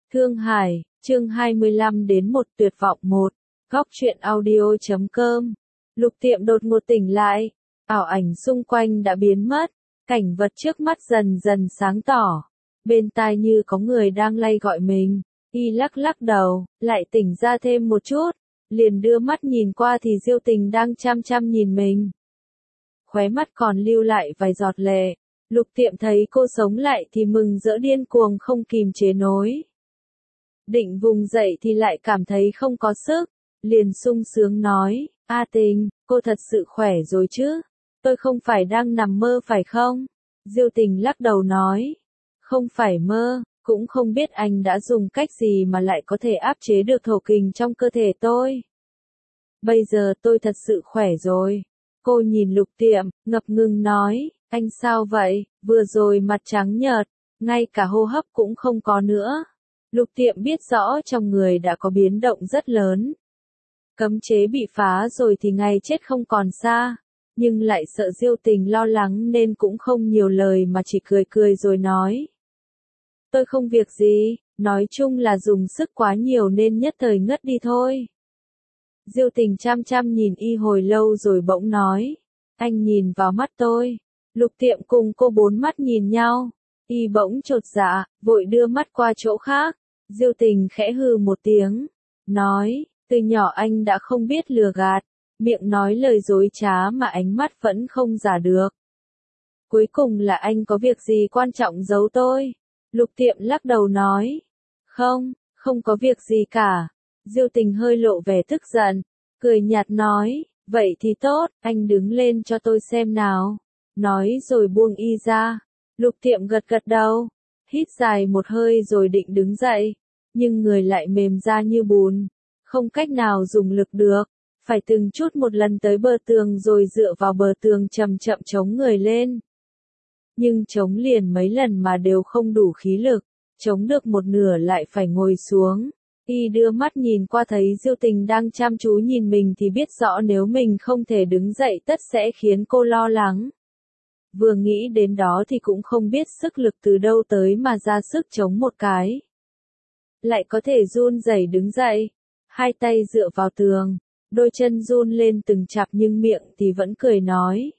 Thương Hải, chương 25 đến 1 tuyệt vọng 1, góc truyện audio.com. Lục Tiệm đột ngột tỉnh lại, ảo ảnh xung quanh đã biến mất, cảnh vật trước mắt dần dần sáng tỏ. Bên tai như có người đang lay gọi mình, y lắc lắc đầu, lại tỉnh ra thêm một chút, liền đưa mắt nhìn qua thì Diêu Tình đang chăm chăm nhìn mình. Khóe mắt còn lưu lại vài giọt lệ, Lục Tiệm thấy cô sống lại thì mừng rỡ điên cuồng không kìm chế nổi. Định vùng dậy thì lại cảm thấy không có sức, liền sung sướng nói, A Tình, cô thật sự khỏe rồi chứ, tôi không phải đang nằm mơ phải không? Diêu Tình lắc đầu nói, không phải mơ, cũng không biết anh đã dùng cách gì mà lại có thể áp chế được thổ kình trong cơ thể tôi. Bây giờ tôi thật sự khỏe rồi. Cô nhìn Lục Tiệm, ngập ngừng nói, anh sao vậy, vừa rồi mặt trắng nhợt, ngay cả hô hấp cũng không có nữa. Lục Tiệm biết rõ trong người đã có biến động rất lớn. Cấm chế bị phá rồi thì ngày chết không còn xa, nhưng lại sợ Diêu Tình lo lắng nên cũng không nhiều lời mà chỉ cười cười rồi nói. Tôi không việc gì, nói chung là dùng sức quá nhiều nên nhất thời ngất đi thôi. Diêu Tình chăm chăm nhìn y hồi lâu rồi bỗng nói, anh nhìn vào mắt tôi. Lục Tiệm cùng cô bốn mắt nhìn nhau, y bỗng chột dạ, vội đưa mắt qua chỗ khác. Diêu Tình khẽ hừ một tiếng, nói, từ nhỏ anh đã không biết lừa gạt, miệng nói lời dối trá mà ánh mắt vẫn không giả được. Cuối cùng là anh có việc gì quan trọng giấu tôi? Lục Tiệm lắc đầu nói, không có việc gì cả. Diêu Tình hơi lộ vẻ tức giận, cười nhạt nói, vậy thì tốt, anh đứng lên cho tôi xem nào. Nói rồi buông y ra. Lục Tiệm gật gật đầu, hít dài một hơi rồi định đứng dậy, nhưng người lại mềm ra như bùn, không cách nào dùng lực được, phải từng chút một lần tới bờ tường rồi dựa vào bờ tường chậm chậm chống người lên. Nhưng chống liền mấy lần mà đều không đủ khí lực, chống được một nửa lại phải ngồi xuống. Y đưa mắt nhìn qua thấy Diêu Tình đang chăm chú nhìn mình thì biết rõ nếu mình không thể đứng dậy tất sẽ khiến cô lo lắng. Vừa nghĩ đến đó thì cũng không biết sức lực từ đâu tới mà ra sức chống một cái. Lại có thể run rẩy đứng dậy, hai tay dựa vào tường, đôi chân run lên từng chặp nhưng miệng thì vẫn cười nói.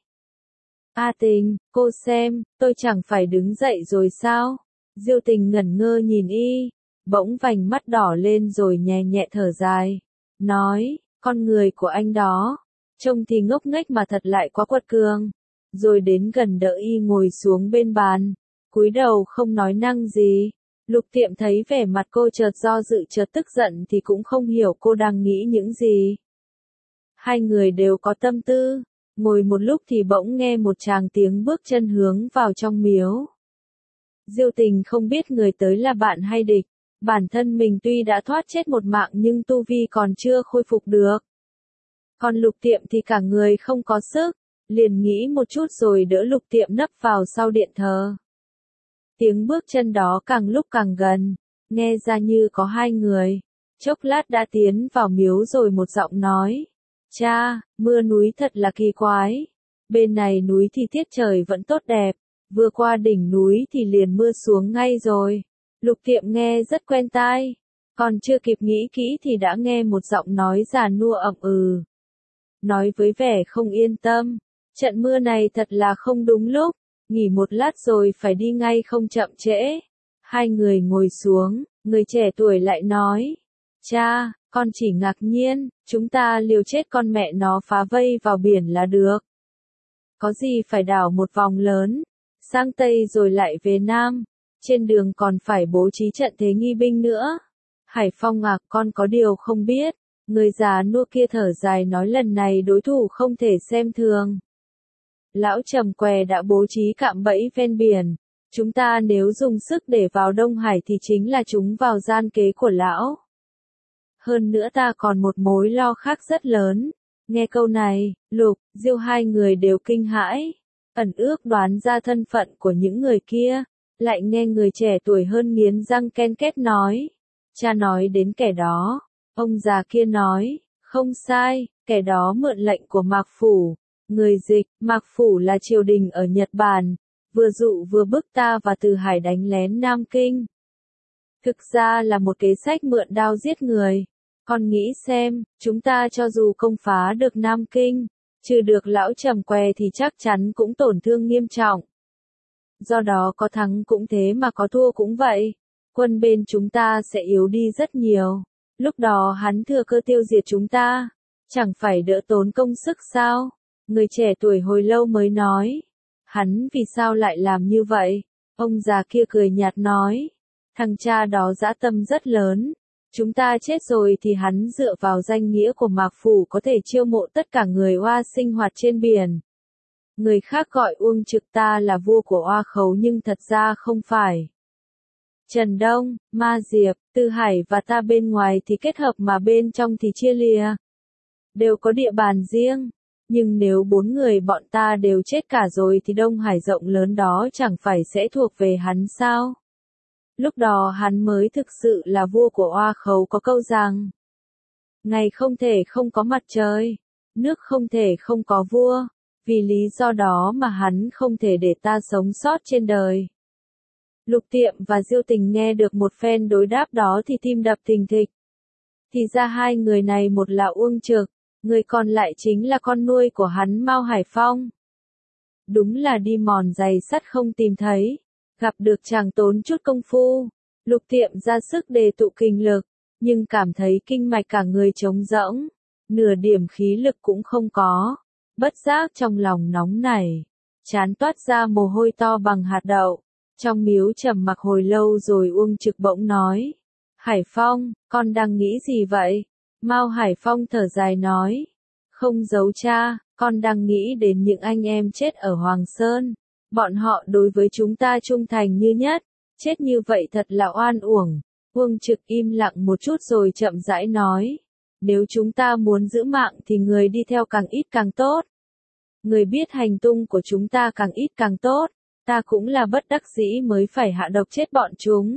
A Tình, cô xem, tôi chẳng phải đứng dậy rồi sao? Diêu Tình ngẩn ngơ nhìn y, bỗng vành mắt đỏ lên rồi nhẹ nhẹ thở dài, nói, con người của anh đó, trông thì ngốc nghếch mà thật lại quá quật cường. Rồi đến gần đỡ y ngồi xuống bên bàn, cúi đầu không nói năng gì. Lục Tiệm thấy vẻ mặt cô chợt do dự chợt tức giận thì cũng không hiểu cô đang nghĩ những gì. Hai người đều có tâm tư, ngồi một lúc thì bỗng nghe một tràng tiếng bước chân hướng vào trong miếu. Diêu Tình không biết người tới là bạn hay địch, bản thân mình tuy đã thoát chết một mạng nhưng tu vi còn chưa khôi phục được. Còn Lục Tiệm thì cả người không có sức, liền nghĩ một chút rồi đỡ Lục Tiệm nấp vào sau điện thờ. Tiếng bước chân đó càng lúc càng gần, nghe ra như có hai người. Chốc lát đã tiến vào miếu rồi một giọng nói, cha, mưa núi thật là kỳ quái. Bên này núi thì tiết trời vẫn tốt đẹp, vừa qua đỉnh núi thì liền mưa xuống ngay rồi. Lục Tiệm nghe rất quen tai, còn chưa kịp nghĩ kỹ thì đã nghe một giọng nói già nua ậm ừ. Nói với vẻ không yên tâm, trận mưa này thật là không đúng lúc, nghỉ một lát rồi phải đi ngay không chậm trễ. Hai người ngồi xuống, người trẻ tuổi lại nói, cha, con chỉ ngạc nhiên, chúng ta liều chết con mẹ nó phá vây vào biển là được. Có gì phải đảo một vòng lớn, sang Tây rồi lại về Nam, trên đường còn phải bố trí trận thế nghi binh nữa. Hải Phong à, con có điều không biết, người già nua kia thở dài nói lần này đối thủ không thể xem thường. Lão Trầm Què đã bố trí cạm bẫy ven biển, chúng ta nếu dùng sức để vào Đông Hải thì chính là chúng vào gian kế của lão. Hơn nữa ta còn một mối lo khác rất lớn. Nghe câu này, Lục, Diêu hai người đều kinh hãi, ẩn ước đoán ra thân phận của những người kia, lại nghe người trẻ tuổi hơn nghiến răng ken két nói. Cha nói đến kẻ đó, ông già kia nói, không sai, kẻ đó mượn lệnh của Mạc Phủ. Người dịch, Mạc Phủ là triều đình ở Nhật Bản, vừa dụ vừa bức ta và Từ Hải đánh lén Nam Kinh. Thực ra là một kế sách mượn đao giết người. Con nghĩ xem, chúng ta cho dù không phá được Nam Kinh, trừ được lão Trầm Què thì chắc chắn cũng tổn thương nghiêm trọng. Do đó có thắng cũng thế mà có thua cũng vậy. Quân bên chúng ta sẽ yếu đi rất nhiều. Lúc đó hắn thừa cơ tiêu diệt chúng ta. Chẳng phải đỡ tốn công sức sao? Người trẻ tuổi hồi lâu mới nói. Hắn vì sao lại làm như vậy? Ông già kia cười nhạt nói. Thằng cha đó dã tâm rất lớn. Chúng ta chết rồi thì hắn dựa vào danh nghĩa của Mạc Phủ có thể chiêu mộ tất cả người Oa sinh hoạt trên biển. Người khác gọi Uông Trực ta là vua của Oa Khấu nhưng thật ra không phải. Trần Đông, Ma Diệp, Tư Hải và ta bên ngoài thì kết hợp mà bên trong thì chia lìa. Đều có địa bàn riêng. Nhưng nếu 4 người bọn ta đều chết cả rồi thì Đông Hải rộng lớn đó chẳng phải sẽ thuộc về hắn sao? Lúc đó hắn mới thực sự là vua của Oa Khấu, có câu rằng ngày không thể không có mặt trời, nước không thể không có vua, vì lý do đó mà hắn không thể để ta sống sót trên đời. Lục Tiệm và Diêu Tình nghe được một phen đối đáp đó thì tim đập thình thịch. Thì ra hai người này, một là Uông Trực, người còn lại chính là con nuôi của hắn Mao Hải Phong. Đúng là đi mòn giày sắt không tìm thấy, gặp được chàng tốn chút công phu. Lục Tiệm ra sức đề tụ kinh lực, nhưng cảm thấy kinh mạch cả người trống rỗng, nửa điểm khí lực cũng không có. Bất giác trong lòng nóng nảy, trán toát ra mồ hôi to bằng hạt đậu. Trong miếu trầm mặc hồi lâu rồi Uông Trực bỗng nói. Hải Phong, con đang nghĩ gì vậy? Mao Hải Phong thở dài nói. Không giấu cha, con đang nghĩ đến những anh em chết ở Hoàng Sơn. Bọn họ đối với chúng ta trung thành như nhất, chết như vậy thật là oan uổng. Uông Trực im lặng một chút rồi chậm rãi nói. Nếu chúng ta muốn giữ mạng thì người đi theo càng ít càng tốt. Người biết hành tung của chúng ta càng ít càng tốt. Ta cũng là bất đắc dĩ mới phải hạ độc chết bọn chúng.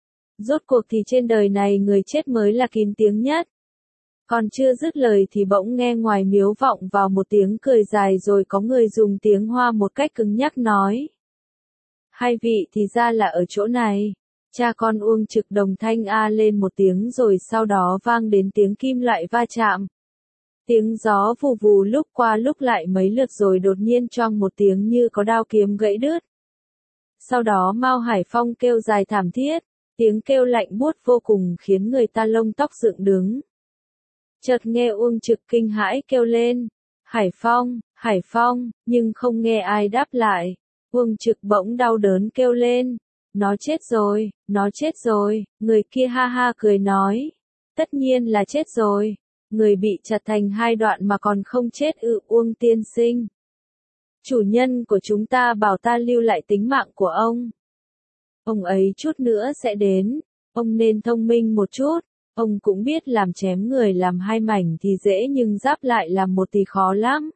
Rốt cuộc thì trên đời này người chết mới là kín tiếng nhất. Còn chưa dứt lời thì bỗng nghe ngoài miếu vọng vào một tiếng cười dài rồi có người dùng tiếng Hoa một cách cứng nhắc nói. Hai vị thì ra là ở chỗ này. Cha con Uông Trực đồng thanh a lên một tiếng rồi sau đó vang đến tiếng kim loại va chạm. Tiếng gió vù vù lúc qua lúc lại mấy lượt rồi đột nhiên choang một tiếng như có đao kiếm gãy đứt. Sau đó Mao Hải Phong kêu dài thảm thiết, tiếng kêu lạnh buốt vô cùng khiến người ta lông tóc dựng đứng. Chợt nghe Uông Trực kinh hãi kêu lên, Hải Phong, nhưng không nghe ai đáp lại. Uông Trực bỗng đau đớn kêu lên, nó chết rồi, người kia ha ha cười nói, tất nhiên là chết rồi, người bị chặt thành hai đoạn mà còn không chết ư? Uông tiên sinh. Chủ nhân của chúng ta bảo ta lưu lại tính mạng của ông. Ông ấy chút nữa sẽ đến, ông nên thông minh một chút, ông cũng biết làm chém người làm hai mảnh thì dễ nhưng giáp lại làm một thì khó lắm.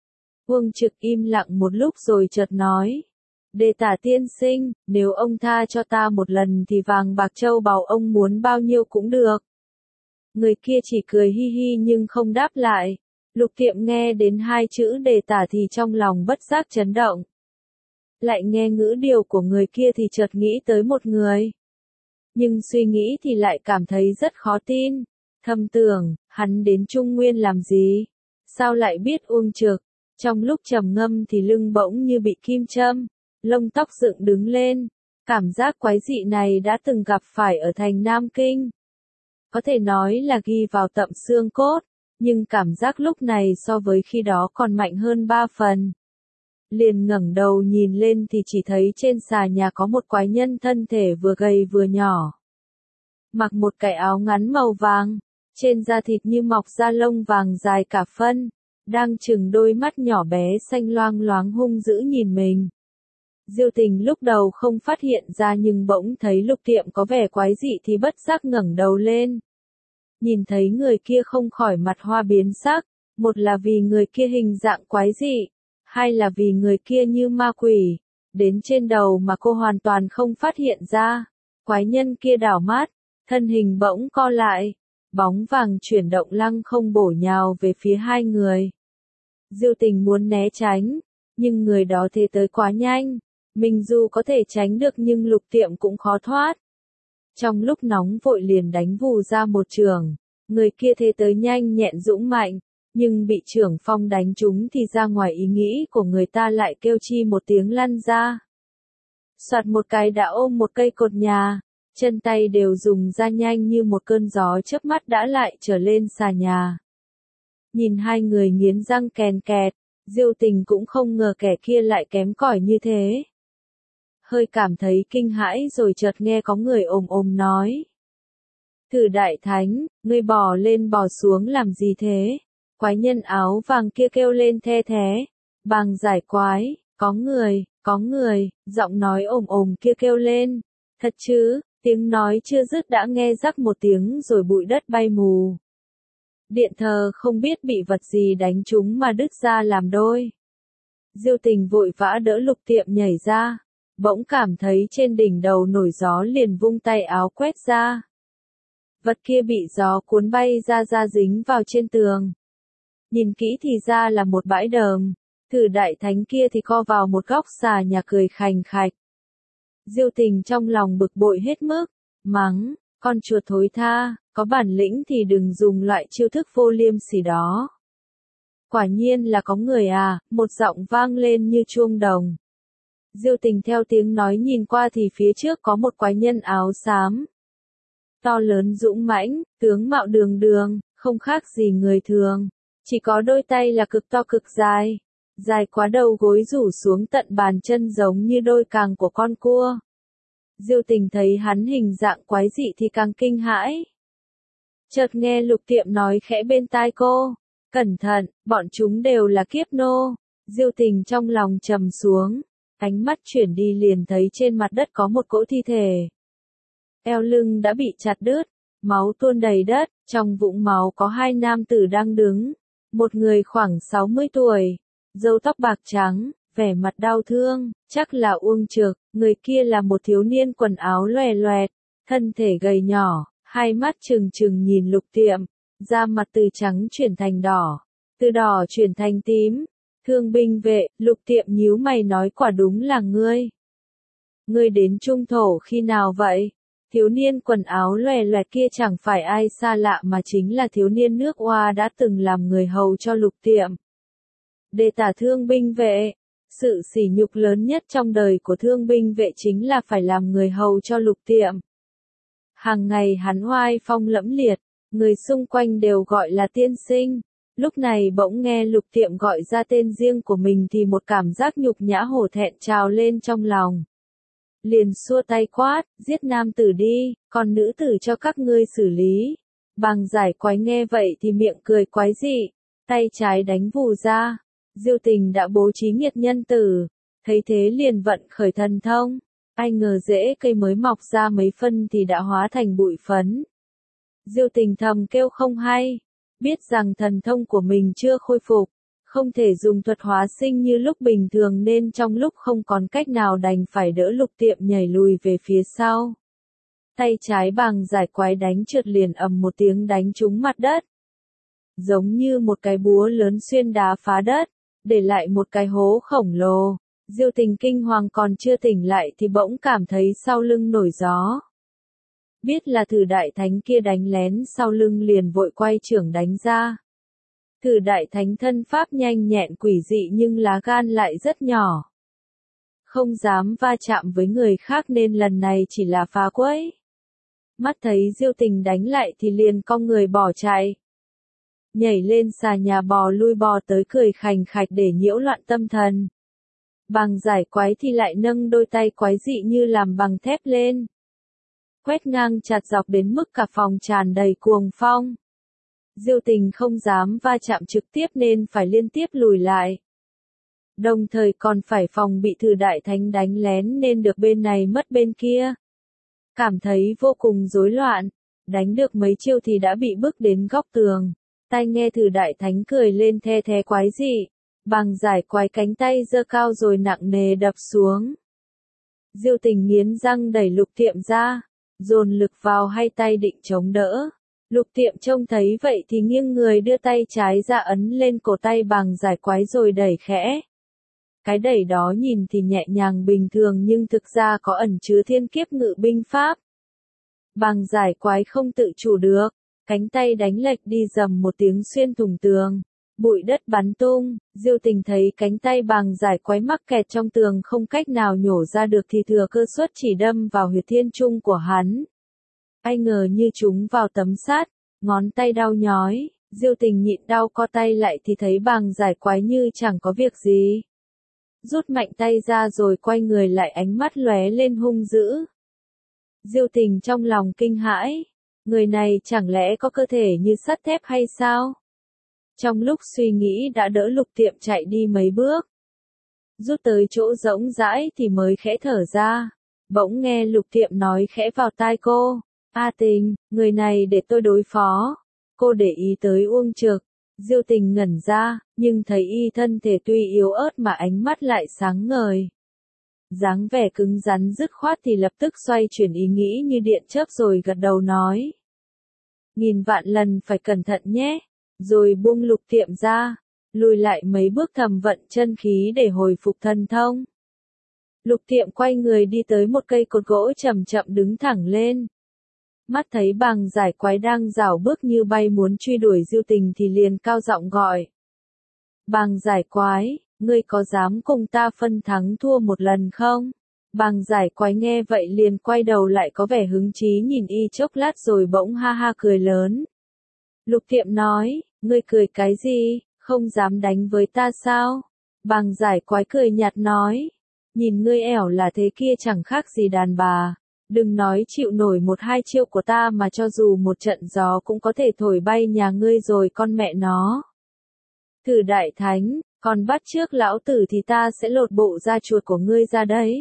Uông Trực im lặng một lúc rồi chợt nói. Đề Tả tiên sinh, nếu ông tha cho ta một lần thì vàng bạc châu báu ông muốn bao nhiêu cũng được. Người kia chỉ cười hi hi nhưng không đáp lại. Lục Tiệm nghe đến hai chữ Đề Tả thì trong lòng bất giác chấn động. Lại nghe ngữ điệu của người kia thì chợt nghĩ tới một người. Nhưng suy nghĩ thì lại cảm thấy rất khó tin. Thầm tưởng, hắn đến Trung Nguyên làm gì? Sao lại biết Uông Trực? Trong lúc trầm ngâm thì lưng bỗng như bị kim châm, lông tóc dựng đứng lên. Cảm giác quái dị này đã từng gặp phải ở thành Nam Kinh. Có thể nói là ghi vào tận xương cốt, nhưng cảm giác lúc này so với khi đó còn mạnh hơn 3 phần. Liền ngẩng đầu nhìn lên thì chỉ thấy trên xà nhà có một quái nhân thân thể vừa gầy vừa nhỏ. Mặc một cái áo ngắn màu vàng, trên da thịt như mọc da lông vàng dài cả phân, đang chừng đôi mắt nhỏ bé xanh loang loáng hung dữ nhìn mình. Diêu Tình lúc đầu không phát hiện ra nhưng bỗng thấy Lục Tiệm có vẻ quái dị thì bất giác ngẩng đầu lên. Nhìn thấy người kia không khỏi mặt hoa biến sắc, một là vì người kia hình dạng quái dị, hai là vì người kia như ma quỷ, đến trên đầu mà cô hoàn toàn không phát hiện ra. Quái nhân kia đảo mắt, thân hình bỗng co lại, bóng vàng chuyển động lăng không bổ nhào về phía hai người. Diêu Tình muốn né tránh, nhưng người đó thế tới quá nhanh, mình dù có thể tránh được nhưng Lục Tiệm cũng khó thoát. trong lúc nóng vội liền đánh vù ra một trường, người kia thế tới nhanh nhẹn dũng mạnh, nhưng bị trưởng phong đánh trúng thì ra ngoài ý nghĩ của người ta lại kêu chi một tiếng lăn ra. Soạt một cái đã ôm một cây cột nhà, chân tay đều dùng ra nhanh như một cơn gió chớp mắt đã lại trở lên xà nhà. Nhìn hai người nghiến răng kèn kẹt, Diêu Tình cũng không ngờ kẻ kia lại kém cỏi như thế. Hơi cảm thấy kinh hãi rồi chợt nghe có người ồm ồm nói. Thử đại thánh, ngươi bò lên bò xuống làm gì thế? Quái nhân áo vàng kia kêu lên the thế. Bàng giải quái, có người, giọng nói ồm ồm kia kêu lên. Thật chứ, tiếng nói chưa dứt đã nghe rắc một tiếng rồi bụi đất bay mù. Điện thờ không biết bị vật gì đánh trúng mà đứt ra làm đôi. Diêu Tình vội vã đỡ Lục Tiệm nhảy ra, bỗng cảm thấy trên đỉnh đầu nổi gió liền vung tay áo quét ra. Vật kia bị gió cuốn bay ra dính vào trên tường. Nhìn kỹ thì ra là một bãi đờm, Thử đại thánh kia thì co vào một góc xà nhà cười khành khạch. Diêu Tình trong lòng bực bội hết mức, mắng, con chuột thối tha, có bản lĩnh thì đừng dùng loại chiêu thức vô liêm sỉ đó. Quả nhiên là có người à, một giọng vang lên như chuông đồng. Diêu Tình theo tiếng nói nhìn qua thì phía trước có một quái nhân áo xám. To lớn dũng mãnh, tướng mạo đường đường, không khác gì người thường. Chỉ có đôi tay là cực to cực dài. Dài quá đầu gối rủ xuống tận bàn chân giống như đôi càng của con cua. Diêu Tình thấy hắn hình dạng quái dị thì càng kinh hãi. Chợt nghe Lục Tiệm nói khẽ bên tai cô. Cẩn thận, bọn chúng đều là kiếp nô. Diêu Tình trong lòng trầm xuống. Ánh mắt chuyển đi liền thấy trên mặt đất có một cỗ thi thể. Eo lưng đã bị chặt đứt, máu tuôn đầy đất, trong vũng máu có hai nam tử đang đứng. Một người khoảng 60 tuổi, râu tóc bạc trắng, vẻ mặt đau thương, chắc là Uông Trực, người kia là một thiếu niên quần áo loè loẹt, thân thể gầy nhỏ, hai mắt trừng trừng nhìn Lục Tiệm, da mặt từ trắng chuyển thành đỏ, từ đỏ chuyển thành tím. Thương binh vệ, Lục Tiệm nhíu mày nói quả đúng là ngươi. Ngươi đến Trung Thổ khi nào vậy? Thiếu niên quần áo loè loẹt kia chẳng phải ai xa lạ mà chính là thiếu niên nước Oa đã từng làm người hầu cho Lục Tiệm. Để tả thương binh vệ, sự sỉ nhục lớn nhất trong đời của thương binh vệ chính là phải làm người hầu cho Lục Tiệm. Hàng ngày hắn oai phong lẫm liệt, người xung quanh đều gọi là tiên sinh. Lúc này bỗng nghe Lục Tiệm gọi ra tên riêng của mình thì một cảm giác nhục nhã hổ thẹn trào lên trong lòng. Liền xua tay quát, giết nam tử đi, còn nữ tử cho các ngươi xử lý. Bàng giải quái nghe vậy thì miệng cười quái dị, tay trái đánh vù ra. Diêu Tình đã bố trí nghiệt nhân tử, thấy thế liền vận khởi thần thông. Ai ngờ rễ cây mới mọc ra mấy phân thì đã hóa thành bụi phấn. Diêu Tình thầm kêu không hay, biết rằng thần thông của mình chưa khôi phục, không thể dùng thuật hóa sinh như lúc bình thường nên trong lúc không còn cách nào đành phải đỡ Lục Tiệm nhảy lùi về phía sau. Tay trái Bàng giải quái đánh trượt liền ầm một tiếng đánh trúng mặt đất. Giống như một cái búa lớn xuyên đá phá đất, để lại một cái hố khổng lồ. Diêu Tình kinh hoàng còn chưa tỉnh lại thì bỗng cảm thấy sau lưng nổi gió. Biết là Thử đại thánh kia đánh lén sau lưng liền vội quay trưởng đánh ra. Thử đại thánh thân pháp nhanh nhẹn quỷ dị nhưng lá gan lại rất nhỏ. Không dám va chạm với người khác nên lần này chỉ là phá quấy. Mắt thấy Diêu Tình đánh lại thì liền cong người bỏ chạy. Nhảy lên xà nhà bò lui bò tới cười khành khạch để nhiễu loạn tâm thần. Bàng giải quái thì lại nâng đôi tay quái dị như làm bằng thép lên. Quét ngang chặt dọc đến mức cả phòng tràn đầy cuồng phong. Diêu Tình không dám va chạm trực tiếp nên phải liên tiếp lùi lại. Đồng thời còn phải phòng bị Thử đại thánh đánh lén nên được bên này mất bên kia. Cảm thấy vô cùng rối loạn, đánh được mấy chiêu thì đã bị bước đến góc tường. Tai nghe Thử đại thánh cười lên the thé quái dị. Bàng giải quái cánh tay giơ cao rồi nặng nề đập xuống. Diêu Tình nghiến răng đẩy Lục Tiệm ra, dồn lực vào hai tay định chống đỡ. Lục Tiệm trông thấy vậy thì nghiêng người đưa tay trái ra ấn lên cổ tay Bàng giải quái rồi đẩy khẽ. Cái đẩy đó nhìn thì nhẹ nhàng bình thường nhưng thực ra có ẩn chứa thiên kiếp ngự binh pháp. Bàng giải quái không tự chủ được, cánh tay đánh lệch đi rầm một tiếng xuyên thủng tường. Bụi đất bắn tung, Diêu Tình thấy cánh tay bàng giải quái mắc kẹt trong tường không cách nào nhổ ra được thì thừa cơ suất chỉ đâm vào huyệt thiên trung của hắn. Ai ngờ như trúng vào tấm sắt, ngón tay đau nhói, Diêu Tình nhịn đau co tay lại thì thấy bàng giải quái như chẳng có việc gì. Rút mạnh tay ra rồi quay người lại, ánh mắt lóe lên hung dữ. Diêu Tình trong lòng kinh hãi, người này chẳng lẽ có cơ thể như sắt thép hay sao? Trong lúc suy nghĩ đã đỡ Lục Tiệm chạy đi mấy bước. Rút tới chỗ rỗng rãi thì mới khẽ thở ra. Bỗng nghe Lục Tiệm nói khẽ vào tai cô. A Tình, người này để tôi đối phó. Cô để ý tới Uông Trực. Diêu Tình ngẩn ra, nhưng thấy y thân thể tuy yếu ớt mà ánh mắt lại sáng ngời. Dáng vẻ cứng rắn dứt khoát thì lập tức xoay chuyển ý nghĩ như điện chớp rồi gật đầu nói. Nghìn vạn lần phải cẩn thận nhé. Rồi buông Lục Tiệm ra, lùi lại mấy bước thầm vận chân khí để hồi phục thần thông. Lục Tiệm quay người đi tới một cây cột gỗ chậm chậm đứng thẳng lên. Mắt thấy bàng giải quái đang rảo bước như bay muốn truy đuổi Diêu Tình thì liền cao giọng gọi. Bàng giải quái, ngươi có dám cùng ta phân thắng thua một lần không? Bàng giải quái nghe vậy liền quay đầu lại có vẻ hứng chí nhìn y chốc lát rồi bỗng ha ha cười lớn. Lục Tiệm nói, ngươi cười cái gì, không dám đánh với ta sao? Bàng giải quái cười nhạt nói, nhìn ngươi ẻo là thế kia chẳng khác gì đàn bà. Đừng nói chịu nổi một hai chiêu của ta mà cho dù một trận gió cũng có thể thổi bay nhà ngươi rồi con mẹ nó. Thử đại thánh, còn bắt trước lão tử thì ta sẽ lột bộ da chuột của ngươi ra đấy.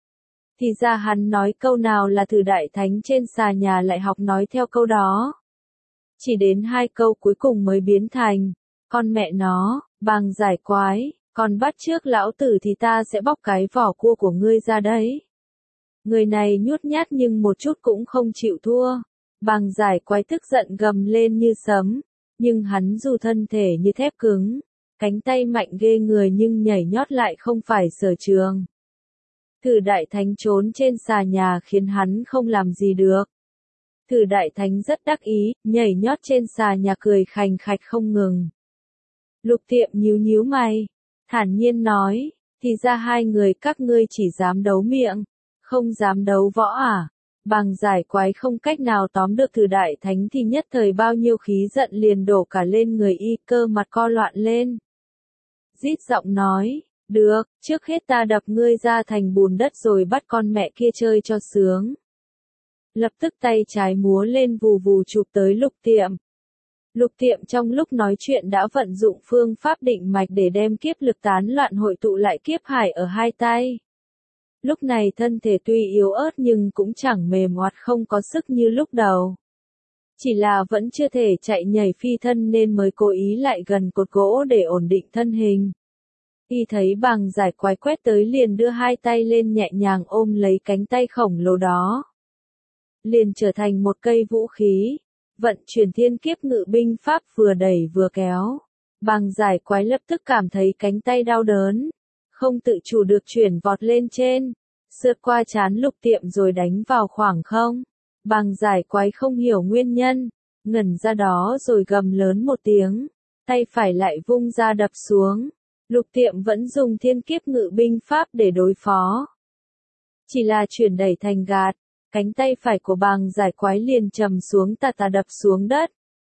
Thì ra hắn nói câu nào là thử đại thánh trên xà nhà lại học nói theo câu đó. Chỉ đến hai câu cuối cùng mới biến thành, con mẹ nó, bàng giải quái, còn bắt trước lão tử thì ta sẽ bóc cái vỏ cua của ngươi ra đấy. Người này nhút nhát nhưng một chút cũng không chịu thua. Bàng giải quái tức giận gầm lên như sấm, nhưng hắn dù thân thể như thép cứng, cánh tay mạnh ghê người nhưng nhảy nhót lại không phải sở trường. Thử đại thánh trốn trên xà nhà khiến hắn không làm gì được. Thử đại thánh rất đắc ý, nhảy nhót trên xà nhà cười khành khạch không ngừng. Lục Tiệm nhíu nhíu mày, thản nhiên nói, thì ra hai người các ngươi chỉ dám đấu miệng, không dám đấu võ à? Bàng giải quái không cách nào tóm được thử đại thánh thì nhất thời bao nhiêu khí giận liền đổ cả lên người y, cơ mặt co loạn lên. Rít giọng nói, được, trước hết ta đập ngươi ra thành bùn đất rồi bắt con mẹ kia chơi cho sướng. Lập tức tay trái múa lên vù vù chụp tới Lục Tiệm. Lục Tiệm trong lúc nói chuyện đã vận dụng phương pháp định mạch để đem kiếp lực tán loạn hội tụ lại kiếp hải ở hai tay. Lúc này thân thể tuy yếu ớt nhưng cũng chẳng mềm oặt không có sức như lúc đầu. Chỉ là vẫn chưa thể chạy nhảy phi thân nên mới cố ý lại gần cột gỗ để ổn định thân hình. Y thấy bàng giải quái quét tới liền đưa hai tay lên nhẹ nhàng ôm lấy cánh tay khổng lồ đó. Liền trở thành một cây vũ khí, vận chuyển thiên kiếp ngự binh pháp vừa đẩy vừa kéo. Bàng giải quái lập tức cảm thấy cánh tay đau đớn, không tự chủ được chuyển vọt lên trên, sượt qua trán Lục Tiệm rồi đánh vào khoảng không. Bàng giải quái không hiểu nguyên nhân, ngẩn ra đó rồi gầm lớn một tiếng, tay phải lại vung ra đập xuống. Lục Tiệm vẫn dùng thiên kiếp ngự binh pháp để đối phó. Chỉ là chuyển đẩy thành gạt, cánh tay phải của bàng giải quái liền trầm xuống tà tà đập xuống đất.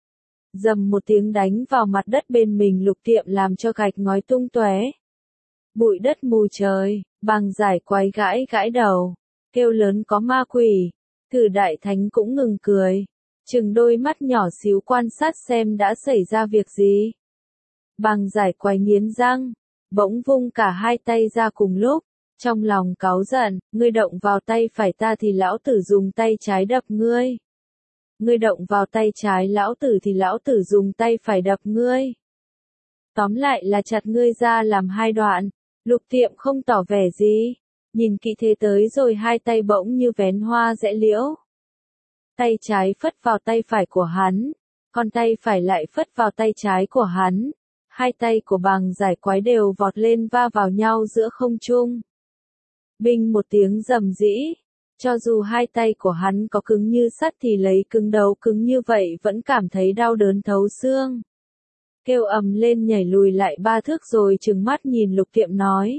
Dầm một tiếng đánh vào mặt đất bên mình Lục Tiệm làm cho gạch ngói tung tóe. Bụi đất mù trời, bàng giải quái gãi gãi đầu, kêu lớn có ma quỷ. Thử đại thánh cũng ngừng cười, chừng đôi mắt nhỏ xíu quan sát xem đã xảy ra việc gì. Bàng giải quái nghiến răng, bỗng vung cả hai tay ra cùng lúc, trong lòng cáu giận, ngươi động vào tay phải ta thì lão tử dùng tay trái đập ngươi. Ngươi động vào tay trái lão tử thì lão tử dùng tay phải đập ngươi. Tóm lại là chặt ngươi ra làm hai đoạn. Lục Tiệm không tỏ vẻ gì, nhìn kỹ thế tới rồi hai tay bỗng như vén hoa rẽ liễu. Tay trái phất vào tay phải của hắn, còn tay phải lại phất vào tay trái của hắn. Hai tay của bàng giải quái đều vọt lên va vào nhau giữa không trung. Binh một tiếng rầm rĩ, Cho dù hai tay của hắn có cứng như sắt thì lấy cứng đấu cứng như vậy vẫn cảm thấy đau đớn thấu xương. Kêu ầm lên nhảy lùi lại 3 thước rồi trừng mắt nhìn Lục Tiệm nói.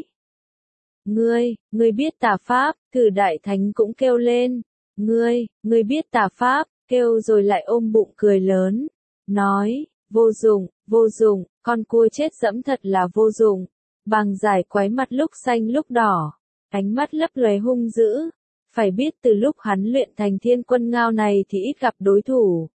Ngươi biết tà pháp, Thử Đại Thánh cũng kêu lên. Ngươi biết tà pháp, kêu rồi lại ôm bụng cười lớn. Nói, vô dụng, con cua chết dẫm thật là vô dụng. Bàng Giải Quái mặt lúc xanh lúc đỏ, ánh mắt lấp lóe hung dữ. Phải biết từ lúc hắn luyện thành Thiên Quân Ngao này thì ít gặp đối thủ.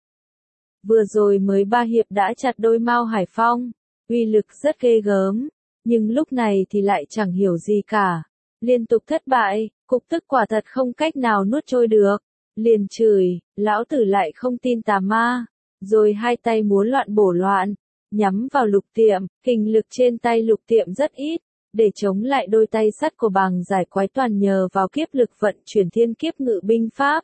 Vừa rồi mới 3 hiệp đã chặt đôi Mao Hải Phong, uy lực rất ghê gớm, nhưng lúc này thì lại chẳng hiểu gì cả. Liên tục thất bại, cục tức quả thật không cách nào nuốt trôi được. Liền chửi, lão tử lại không tin tà ma. Rồi hai tay múa loạn bổ loạn, nhắm vào Lục Tiệm, kình lực trên tay Lục Tiệm rất ít. Để chống lại đôi tay sắt của Bàng Giải Quái toàn nhờ vào kiếp lực vận chuyển thiên kiếp ngự binh pháp.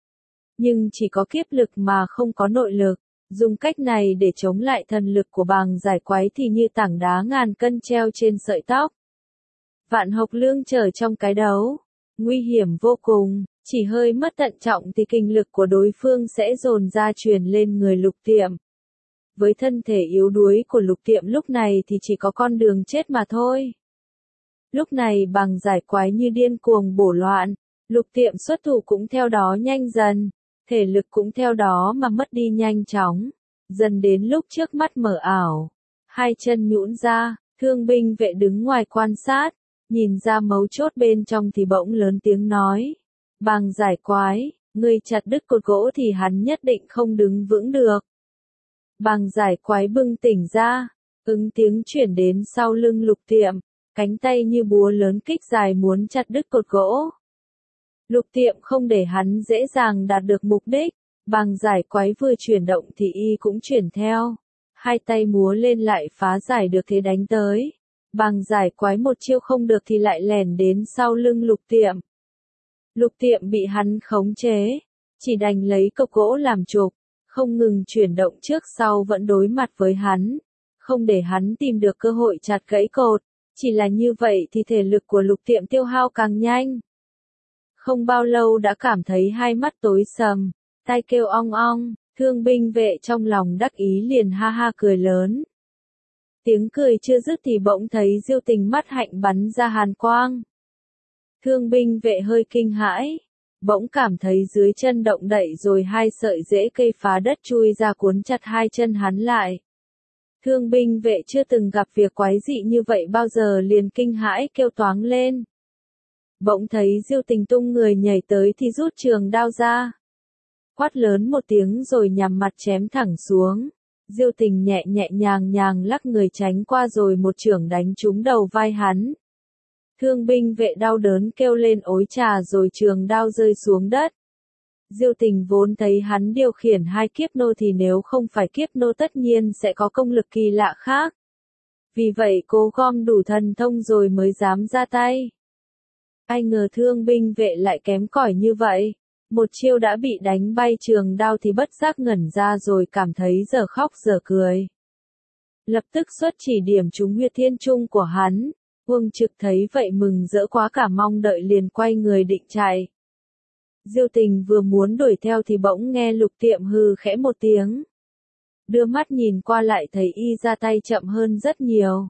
Nhưng chỉ có kiếp lực mà không có nội lực. Dùng cách này để chống lại thần lực của Bàng Giải Quái thì như tảng đá ngàn cân treo trên sợi tóc. Vạn Hộc Lương trở trong cái đấu, nguy hiểm vô cùng, chỉ hơi mất thận trọng thì kinh lực của đối phương sẽ dồn ra truyền lên người Lục Tiệm. Với thân thể yếu đuối của Lục Tiệm lúc này thì chỉ có con đường chết mà thôi. Lúc này Bàng Giải Quái như điên cuồng bổ loạn, Lục Tiệm xuất thủ cũng theo đó nhanh dần, thể lực cũng theo đó mà mất đi nhanh chóng, dần đến lúc trước mắt mở ảo, hai chân nhũn ra, Thương binh vệ đứng ngoài quan sát, nhìn ra mấu chốt bên trong thì bỗng lớn tiếng nói, Bàng Giải Quái, ngươi chặt đứt cột gỗ thì hắn nhất định không đứng vững được. Bàng Giải Quái bừng tỉnh ra, ứng tiếng chuyển đến sau lưng Lục Tiệm, cánh tay như búa lớn kích dài muốn chặt đứt cột gỗ. Lục Tiệm không để hắn dễ dàng đạt được mục đích, Bàng Giải Quái vừa chuyển động thì y cũng chuyển theo. Hai tay múa lên lại phá giải được thế đánh tới. Bàng Giải Quái một chiêu không được thì lại lẻn đến sau lưng Lục Tiệm. Lục Tiệm bị hắn khống chế, chỉ đành lấy cọc gỗ làm trục, không ngừng chuyển động trước sau vẫn đối mặt với hắn, không để hắn tìm được cơ hội chặt gãy cột. Chỉ là như vậy thì thể lực của Lục Tiệm tiêu hao càng nhanh. Không bao lâu đã cảm thấy hai mắt tối sầm, tai kêu ong ong, Thương binh vệ trong lòng đắc ý liền ha ha cười lớn. Tiếng cười chưa dứt thì bỗng thấy Diêu Tình mắt hạnh bắn ra hàn quang. Thương binh vệ hơi kinh hãi, bỗng cảm thấy dưới chân động đậy rồi hai sợi rễ cây phá đất chui ra cuốn chặt hai chân hắn lại. Thương binh vệ chưa từng gặp việc quái dị như vậy bao giờ liền kinh hãi kêu toáng lên. Bỗng thấy Diêu Tình tung người nhảy tới thì rút trường đao ra. Quát lớn một tiếng rồi nhằm mặt chém thẳng xuống. Diêu Tình nhẹ nhàng lắc người tránh qua rồi một chưởng đánh trúng đầu vai hắn. Thương binh vệ đau đớn kêu lên ối trà rồi trường đao rơi xuống đất. Diêu Tình vốn thấy hắn điều khiển hai kiếp nô thì nếu không phải kiếp nô tất nhiên sẽ có công lực kỳ lạ khác. Vì vậy cố gom đủ thần thông rồi mới dám ra tay. Ai ngờ thương binh vệ lại kém cỏi như vậy. Một chiêu đã bị đánh bay trường đao thì bất giác ngẩn ra rồi cảm thấy dở khóc dở cười. Lập tức xuất chỉ điểm trúng huyệt thiên trung của hắn. Uông Trực thấy vậy mừng rỡ quá cả mong đợi liền quay người định chạy. Diêu Tình vừa muốn đuổi theo thì bỗng nghe Lục Tiệm hừ khẽ một tiếng. Đưa mắt nhìn qua lại thấy y ra tay chậm hơn rất nhiều.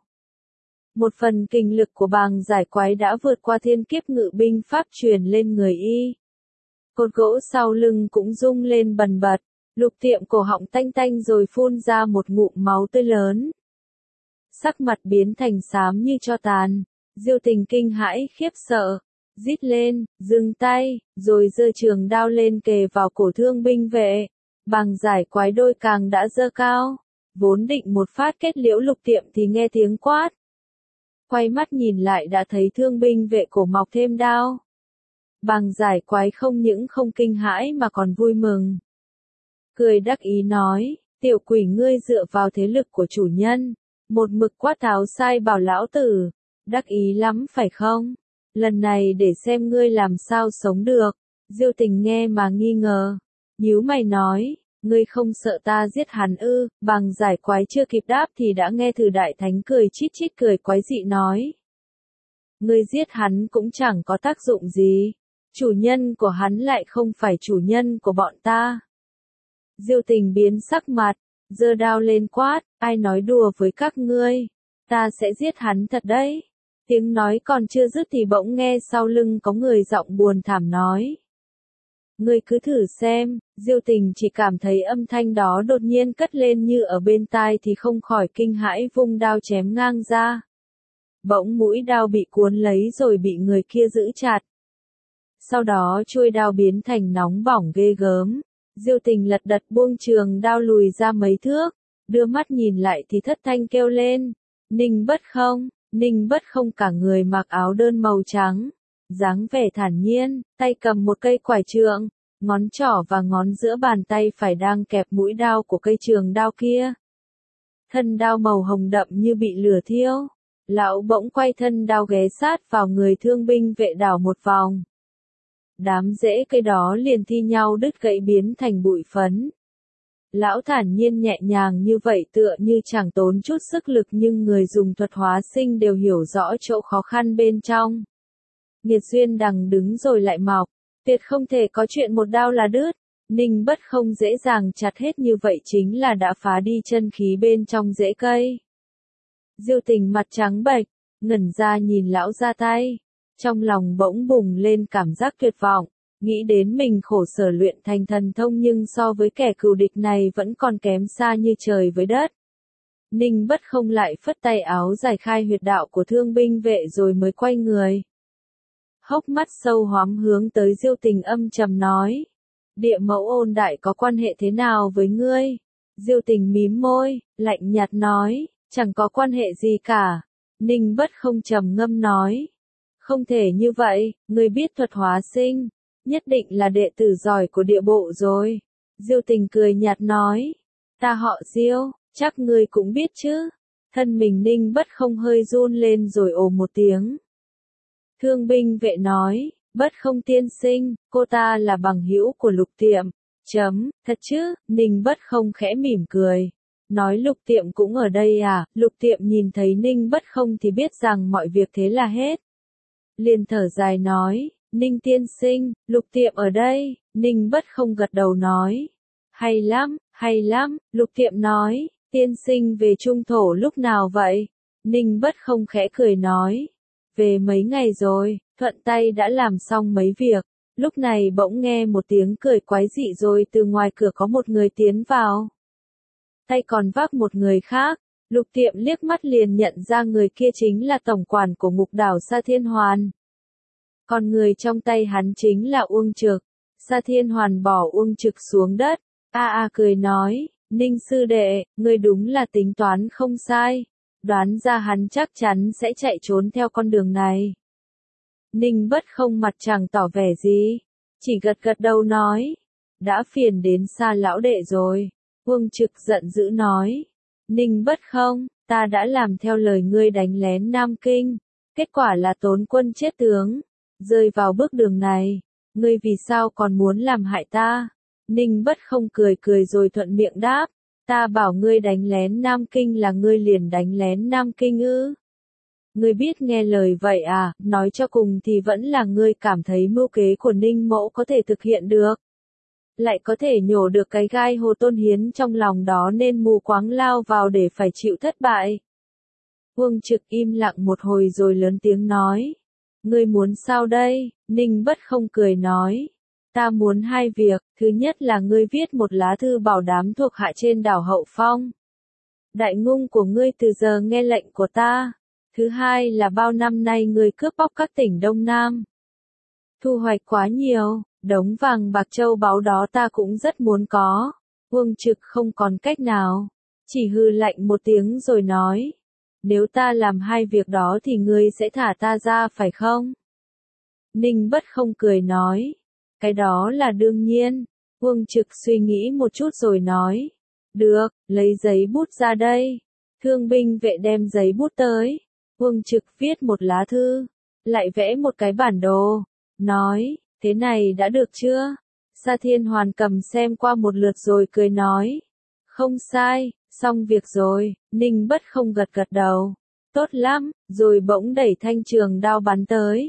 Một phần kinh lực của Bàng Giải Quái đã vượt qua thiên kiếp ngự binh pháp truyền lên người y. Cột gỗ sau lưng cũng rung lên bần bật, Lục Tiệm cổ họng tanh tanh rồi phun ra một ngụm máu tươi lớn. Sắc mặt biến thành xám như tro tàn, Diêu Tình kinh hãi khiếp sợ, rít lên, dừng tay, rồi giơ trường đao lên kề vào cổ thương binh vệ. Bàng Giải Quái đôi càng đã giơ cao, vốn định một phát kết liễu Lục Tiệm thì nghe tiếng quát. Quay mắt nhìn lại đã thấy thương binh vệ cổ mọc thêm đao. Bàng Giải Quái không những không kinh hãi mà còn vui mừng. Cười đắc ý nói, tiểu quỷ ngươi dựa vào thế lực của chủ nhân, một mực quát tháo sai bảo lão tử, đắc ý lắm phải không? Lần này để xem ngươi làm sao sống được. Diêu Tình nghe mà nghi ngờ, nhíu mày nói, ngươi không sợ ta giết hắn ư? Bàng Giải Quái chưa kịp đáp thì đã nghe Thử Đại Thánh cười chít chít cười quái dị nói. Ngươi giết hắn cũng chẳng có tác dụng gì. Chủ nhân của hắn lại không phải chủ nhân của bọn ta. Diêu Tình biến sắc mặt, giơ đao lên quát, ai nói đùa với các ngươi, ta sẽ giết hắn thật đấy. Tiếng nói còn chưa dứt thì bỗng nghe sau lưng có người giọng buồn thảm nói. Ngươi cứ thử xem, Diêu Tình chỉ cảm thấy âm thanh đó đột nhiên cất lên như ở bên tai thì không khỏi kinh hãi vung đao chém ngang ra. Bỗng mũi đao bị cuốn lấy rồi bị người kia giữ chặt. Sau đó chuôi đao biến thành nóng bỏng ghê gớm. Diêu Tình lật đật buông trường đao lùi ra mấy thước, đưa mắt nhìn lại thì thất thanh kêu lên. Ninh Bất Không cả người mặc áo đơn màu trắng, dáng vẻ thản nhiên, tay cầm một cây quải trượng, ngón trỏ và ngón giữa bàn tay phải đang kẹp mũi đao của cây trường đao kia. Thân đao màu hồng đậm như bị lửa thiêu. Lão bỗng quay thân đao ghé sát vào người thương binh vệ đảo một vòng. Đám rễ cây đó liền thi nhau đứt gãy biến thành bụi phấn. Lão thản nhiên nhẹ nhàng như vậy tựa như chẳng tốn chút sức lực nhưng người dùng thuật hóa sinh đều hiểu rõ chỗ khó khăn bên trong. Nghiệt duyên đằng đứng rồi lại mọc, tuyệt không thể có chuyện một đao là đứt. Ninh Bất Không dễ dàng chặt hết như vậy chính là đã phá đi chân khí bên trong rễ cây. Diêu Tình mặt trắng bệch, ngẩn ra nhìn lão ra tay. Trong lòng bỗng bùng lên cảm giác tuyệt vọng, nghĩ đến mình khổ sở luyện thành thần thông nhưng so với kẻ cừu địch này vẫn còn kém xa như trời với đất. Ninh Bất Không lại phất tay áo giải khai huyệt đạo của thương binh vệ rồi mới quay người. Hốc mắt sâu hoắm hướng tới Diêu Tình âm trầm nói. Địa mẫu ôn đại có quan hệ thế nào với ngươi? Diêu Tình mím môi, lạnh nhạt nói, chẳng có quan hệ gì cả. Ninh Bất Không trầm ngâm nói. Không thể như vậy, ngươi biết thuật hóa sinh, nhất định là đệ tử giỏi của địa bộ rồi. Diêu Tình cười nhạt nói, ta họ Diêu, chắc ngươi cũng biết chứ. Thân mình Ninh Bất Không hơi run lên rồi ồ một tiếng. Thương binh vệ nói, Bất Không tiên sinh, cô ta là bằng hữu của Lục Tiệm. Thật chứ, Ninh Bất Không khẽ mỉm cười. Nói Lục Tiệm cũng ở đây à? Lục Tiệm nhìn thấy Ninh Bất Không thì biết rằng mọi việc thế là hết. Liền thở dài nói, Ninh tiên sinh, Lục Tiệm ở đây. Ninh Bất Không gật đầu nói, hay lắm, Lục Tiệm nói, tiên sinh về Trung Thổ lúc nào vậy? Ninh Bất Không khẽ cười nói, về mấy ngày rồi, thuận tay đã làm xong mấy việc. Lúc này bỗng nghe một tiếng cười quái dị rồi từ ngoài cửa có một người tiến vào. Tay còn vác một người khác. Lục Tiệm liếc mắt liền nhận ra người kia chính là tổng quản của ngục đảo Sa Thiên Hoàn. Còn người trong tay hắn chính là Uông Trực. Sa Thiên Hoàn bỏ Uông Trực xuống đất. Cười nói, Ninh sư đệ, ngươi đúng là tính toán không sai. Đoán ra hắn chắc chắn sẽ chạy trốn theo con đường này. Ninh Bất Không mặt chẳng tỏ vẻ gì, chỉ gật gật đầu nói, đã phiền đến Sa lão đệ rồi. Uông Trực giận dữ nói, Ninh Bất Không, ta đã làm theo lời ngươi đánh lén Nam Kinh, kết quả là tốn quân chết tướng, rơi vào bước đường này, ngươi vì sao còn muốn làm hại ta? Ninh Bất Không cười cười rồi thuận miệng đáp, ta bảo ngươi đánh lén Nam Kinh là ngươi liền đánh lén Nam Kinh ư? Ngươi biết nghe lời vậy à? Nói cho cùng thì vẫn là ngươi cảm thấy mưu kế của Ninh Mỗ có thể thực hiện được. Lại có thể nhổ được cái gai Hồ Tôn Hiến trong lòng đó nên mù quáng lao vào để phải chịu thất bại. Uông Trực im lặng một hồi rồi lớn tiếng nói. Ngươi muốn sao đây? Ninh Bất Không cười nói. Ta muốn hai việc, thứ nhất là ngươi viết một lá thư bảo đám thuộc hạ trên đảo Hậu Phong. Đại ngung của ngươi từ giờ nghe lệnh của ta. Thứ hai là bao năm nay ngươi cướp bóc các tỉnh Đông Nam. Thu hoạch quá nhiều, đống vàng bạc châu báu đó ta cũng rất muốn có. Uông Trực không còn cách nào, chỉ hừ lạnh một tiếng rồi nói. Nếu ta làm hai việc đó thì ngươi sẽ thả ta ra phải không? Ninh Bất Không cười nói. Cái đó là đương nhiên. Uông Trực suy nghĩ một chút rồi nói. Được, lấy giấy bút ra đây. Thương binh vệ đem giấy bút tới. Uông Trực viết một lá thư, lại vẽ một cái bản đồ, nói, thế này đã được chưa? Sa Thiên Hoàn cầm xem qua một lượt rồi cười nói, không sai, xong việc rồi. Ninh Bất Không gật gật đầu, tốt lắm, rồi bỗng đẩy thanh trường đao bắn tới.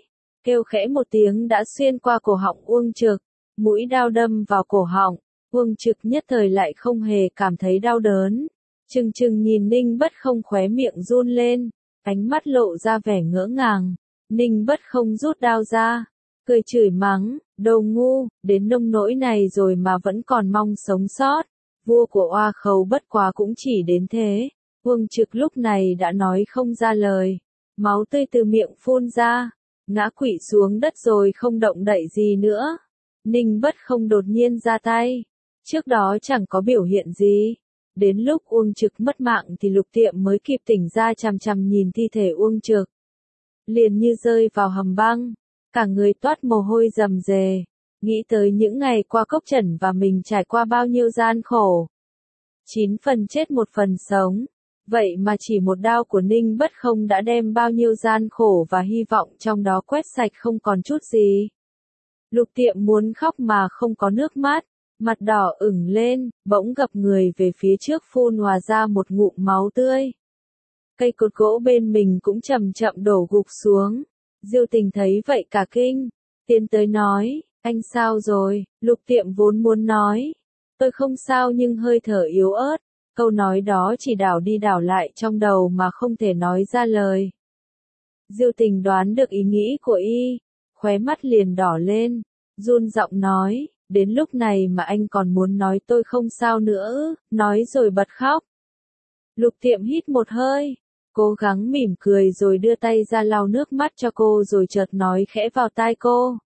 Kêu khẽ một tiếng đã xuyên qua cổ họng Uông Trực, mũi đao đâm vào cổ họng, Uông Trực nhất thời lại không hề cảm thấy đau đớn. Trừng trừng nhìn Ninh Bất Không khóe miệng run lên, ánh mắt lộ ra vẻ ngỡ ngàng. Ninh Bất Không rút đao ra, cười chửi mắng, đồ ngu, đến nông nỗi này rồi mà vẫn còn mong sống sót. Vua của Oa Khâu bất quá cũng chỉ đến thế. Uông Trực lúc này đã nói không ra lời, máu tươi từ miệng phun ra, ngã quỵ xuống đất rồi không động đậy gì nữa. Ninh Bất Không đột nhiên ra tay, trước đó chẳng có biểu hiện gì. Đến lúc Uông Trực mất mạng thì Lục Tiệm mới kịp tỉnh ra, chằm chằm nhìn thi thể Uông Trực. Liền như rơi vào hầm băng, cả người toát mồ hôi rầm rề, nghĩ tới những ngày qua Cốc Trần và mình trải qua bao nhiêu gian khổ. 9 phần chết 1 phần sống, vậy mà chỉ một đao của Ninh Bất Không đã đem bao nhiêu gian khổ và hy vọng trong đó quét sạch không còn chút gì. Lục Tiệm muốn khóc mà không có nước mắt, mặt đỏ ửng lên, bỗng gập người về phía trước phun hòa ra một ngụm máu tươi. Cây cột gỗ bên mình cũng chậm chậm đổ gục xuống. Diêu Tình thấy vậy cả kinh, tiến tới nói, anh sao rồi? Lục Tiệm vốn muốn nói, tôi không sao nhưng hơi thở yếu ớt, câu nói đó chỉ đảo đi đảo lại trong đầu mà không thể nói ra lời. Diêu Tình đoán được ý nghĩ của y, khóe mắt liền đỏ lên, run giọng nói, đến lúc này mà anh còn muốn nói tôi không sao nữa, nói rồi bật khóc. Lục Tiệm hít một hơi, cố gắng mỉm cười rồi đưa tay ra lau nước mắt cho cô rồi chợt nói khẽ vào tai cô.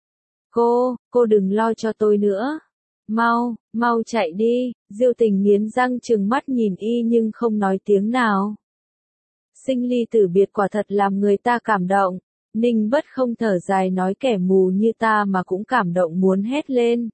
Cô đừng lo cho tôi nữa. Mau chạy đi. Diêu Tình nghiến răng trừng mắt nhìn y nhưng không nói tiếng nào. Sinh ly tử biệt quả thật làm người ta cảm động. Ninh Bất Không thở dài nói kẻ mù như ta mà cũng cảm động muốn hét lên.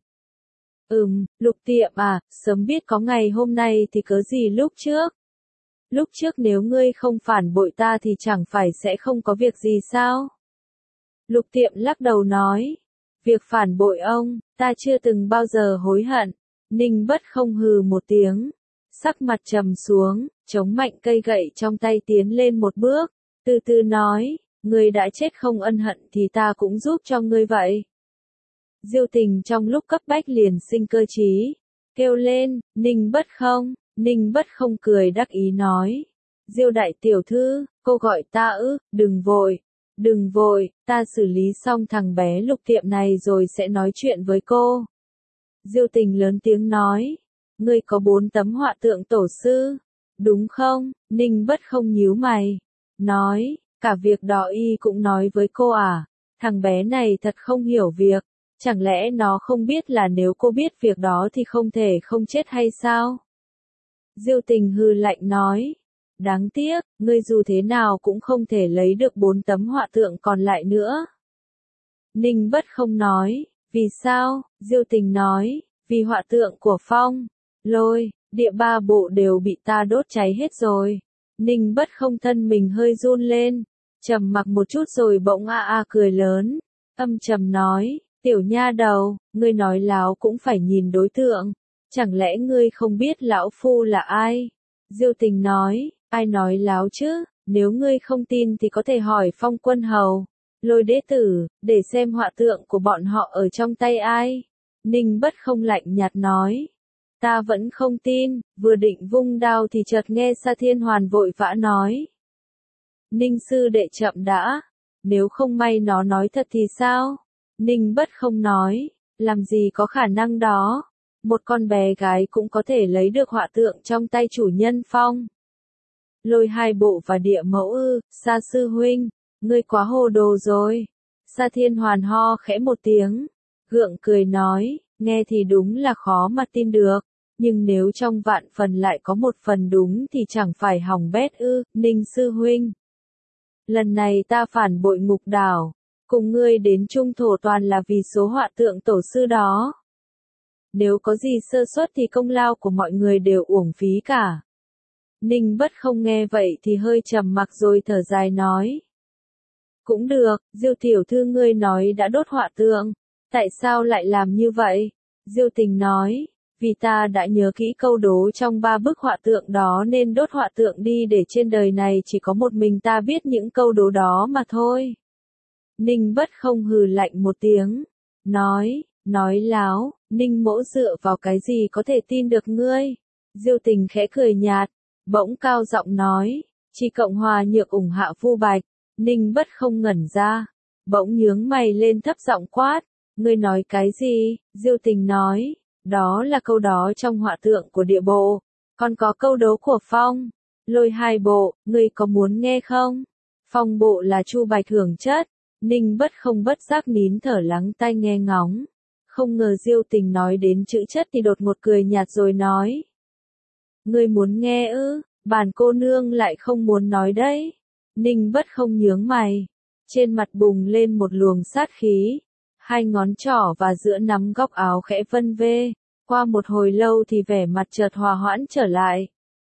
Lục Tiệm à, sớm biết có ngày hôm nay thì cớ gì lúc trước. Lúc trước nếu ngươi không phản bội ta thì chẳng phải sẽ không có việc gì sao? Lục Tiệm lắc đầu nói, việc phản bội ông, ta chưa từng bao giờ hối hận. Ninh Bất Không hừ một tiếng, sắc mặt trầm xuống, chống mạnh cây gậy trong tay tiến lên một bước, từ từ nói, ngươi đã chết không ân hận thì ta cũng giúp cho ngươi vậy. Diêu Tình trong lúc cấp bách liền sinh cơ trí, kêu lên, Ninh Bất Không cười đắc ý nói, Diêu đại tiểu thư, cô gọi ta ư, đừng vội, ta xử lý xong thằng bé Lục Tiệm này rồi sẽ nói chuyện với cô. Diêu Tình lớn tiếng nói, ngươi có 4 tấm họa tượng tổ sư, đúng không? Ninh Bất Không nhíu mày, nói, cả việc đó y cũng nói với cô à? Thằng bé này thật không hiểu việc, chẳng lẽ nó không biết là nếu cô biết việc đó thì không thể không chết hay sao? Diêu Tình hừ lạnh nói, đáng tiếc, ngươi dù thế nào cũng không thể lấy được 4 tấm họa tượng còn lại nữa. Ninh Bất Không nói, vì sao? Diêu Tình nói, vì họa tượng của Phong, Lôi, Địa 3 bộ đều bị ta đốt cháy hết rồi. Ninh Bất Không thân mình hơi run lên, trầm mặc một chút rồi bỗng cười lớn, âm trầm nói, tiểu nha đầu, ngươi nói láo cũng phải nhìn đối tượng, chẳng lẽ ngươi không biết lão phu là ai? Diêu Tình nói, ai nói láo chứ, nếu ngươi không tin thì có thể hỏi Phong Quân Hầu, Lôi Đế Tử, để xem họa tượng của bọn họ ở trong tay ai. Ninh Bất Không lạnh nhạt nói, ta vẫn không tin, vừa định vung đao thì chợt nghe Sa Thiên Hoàn vội vã nói. Ninh sư đệ chậm đã, nếu không may nó nói thật thì sao? Ninh Bất Không nói, làm gì có khả năng đó, một con bé gái cũng có thể lấy được họa tượng trong tay chủ nhân Phong. Lôi 2 bộ và Địa mẫu ư? Sa sư huynh, ngươi quá hồ đồ rồi. Sa Thiên Hoàn ho khẽ một tiếng, gượng cười nói, nghe thì đúng là khó mà tin được, nhưng nếu trong vạn phần lại có một phần đúng thì chẳng phải hỏng bét ư? Ninh sư huynh, lần này ta phản bội Ngục Đảo, cùng ngươi đến Trung Thổ toàn là vì số họa tượng tổ sư đó. Nếu có gì sơ suất thì công lao của mọi người đều uổng phí cả. Ninh Bất Không nghe vậy thì hơi trầm mặc rồi thở dài nói. Cũng được, Diêu tiểu thư ngươi nói đã đốt họa tượng, tại sao lại làm như vậy? Diêu Tình nói, vì ta đã nhớ kỹ câu đố trong 3 bức họa tượng đó nên đốt họa tượng đi để trên đời này chỉ có một mình ta biết những câu đố đó mà thôi. Ninh Bất Không hừ lạnh một tiếng, nói láo, Ninh mỗ dựa vào cái gì có thể tin được ngươi? Diêu Tình khẽ cười nhạt, bỗng cao giọng nói, Chi Cộng Hòa Nhược ủng hạ Vu Bạch. Ninh Bất Không ngẩn ra, bỗng nhướng mày lên thấp giọng quát, ngươi nói cái gì? Diêu Tình nói, đó là câu đó trong họa tượng của địa bộ, còn có câu đố của phong, lôi hai bộ, ngươi có muốn nghe không? Phong bộ là Chu Bạch hưởng chất. Ninh Bất Không bất giác nín thở lắng tai nghe ngóng. Không ngờ Diêu Tình nói đến chữ chất thì đột ngột cười nhạt rồi nói. Ngươi muốn nghe ư, bản cô nương lại không muốn nói đấy. Ninh Bất Không nhướng mày. Trên mặt bùng lên một luồng sát khí. Hai ngón trỏ và giữa nắm góc áo khẽ vân vê. Qua một hồi lâu thì vẻ mặt chợt hòa hoãn trở lại.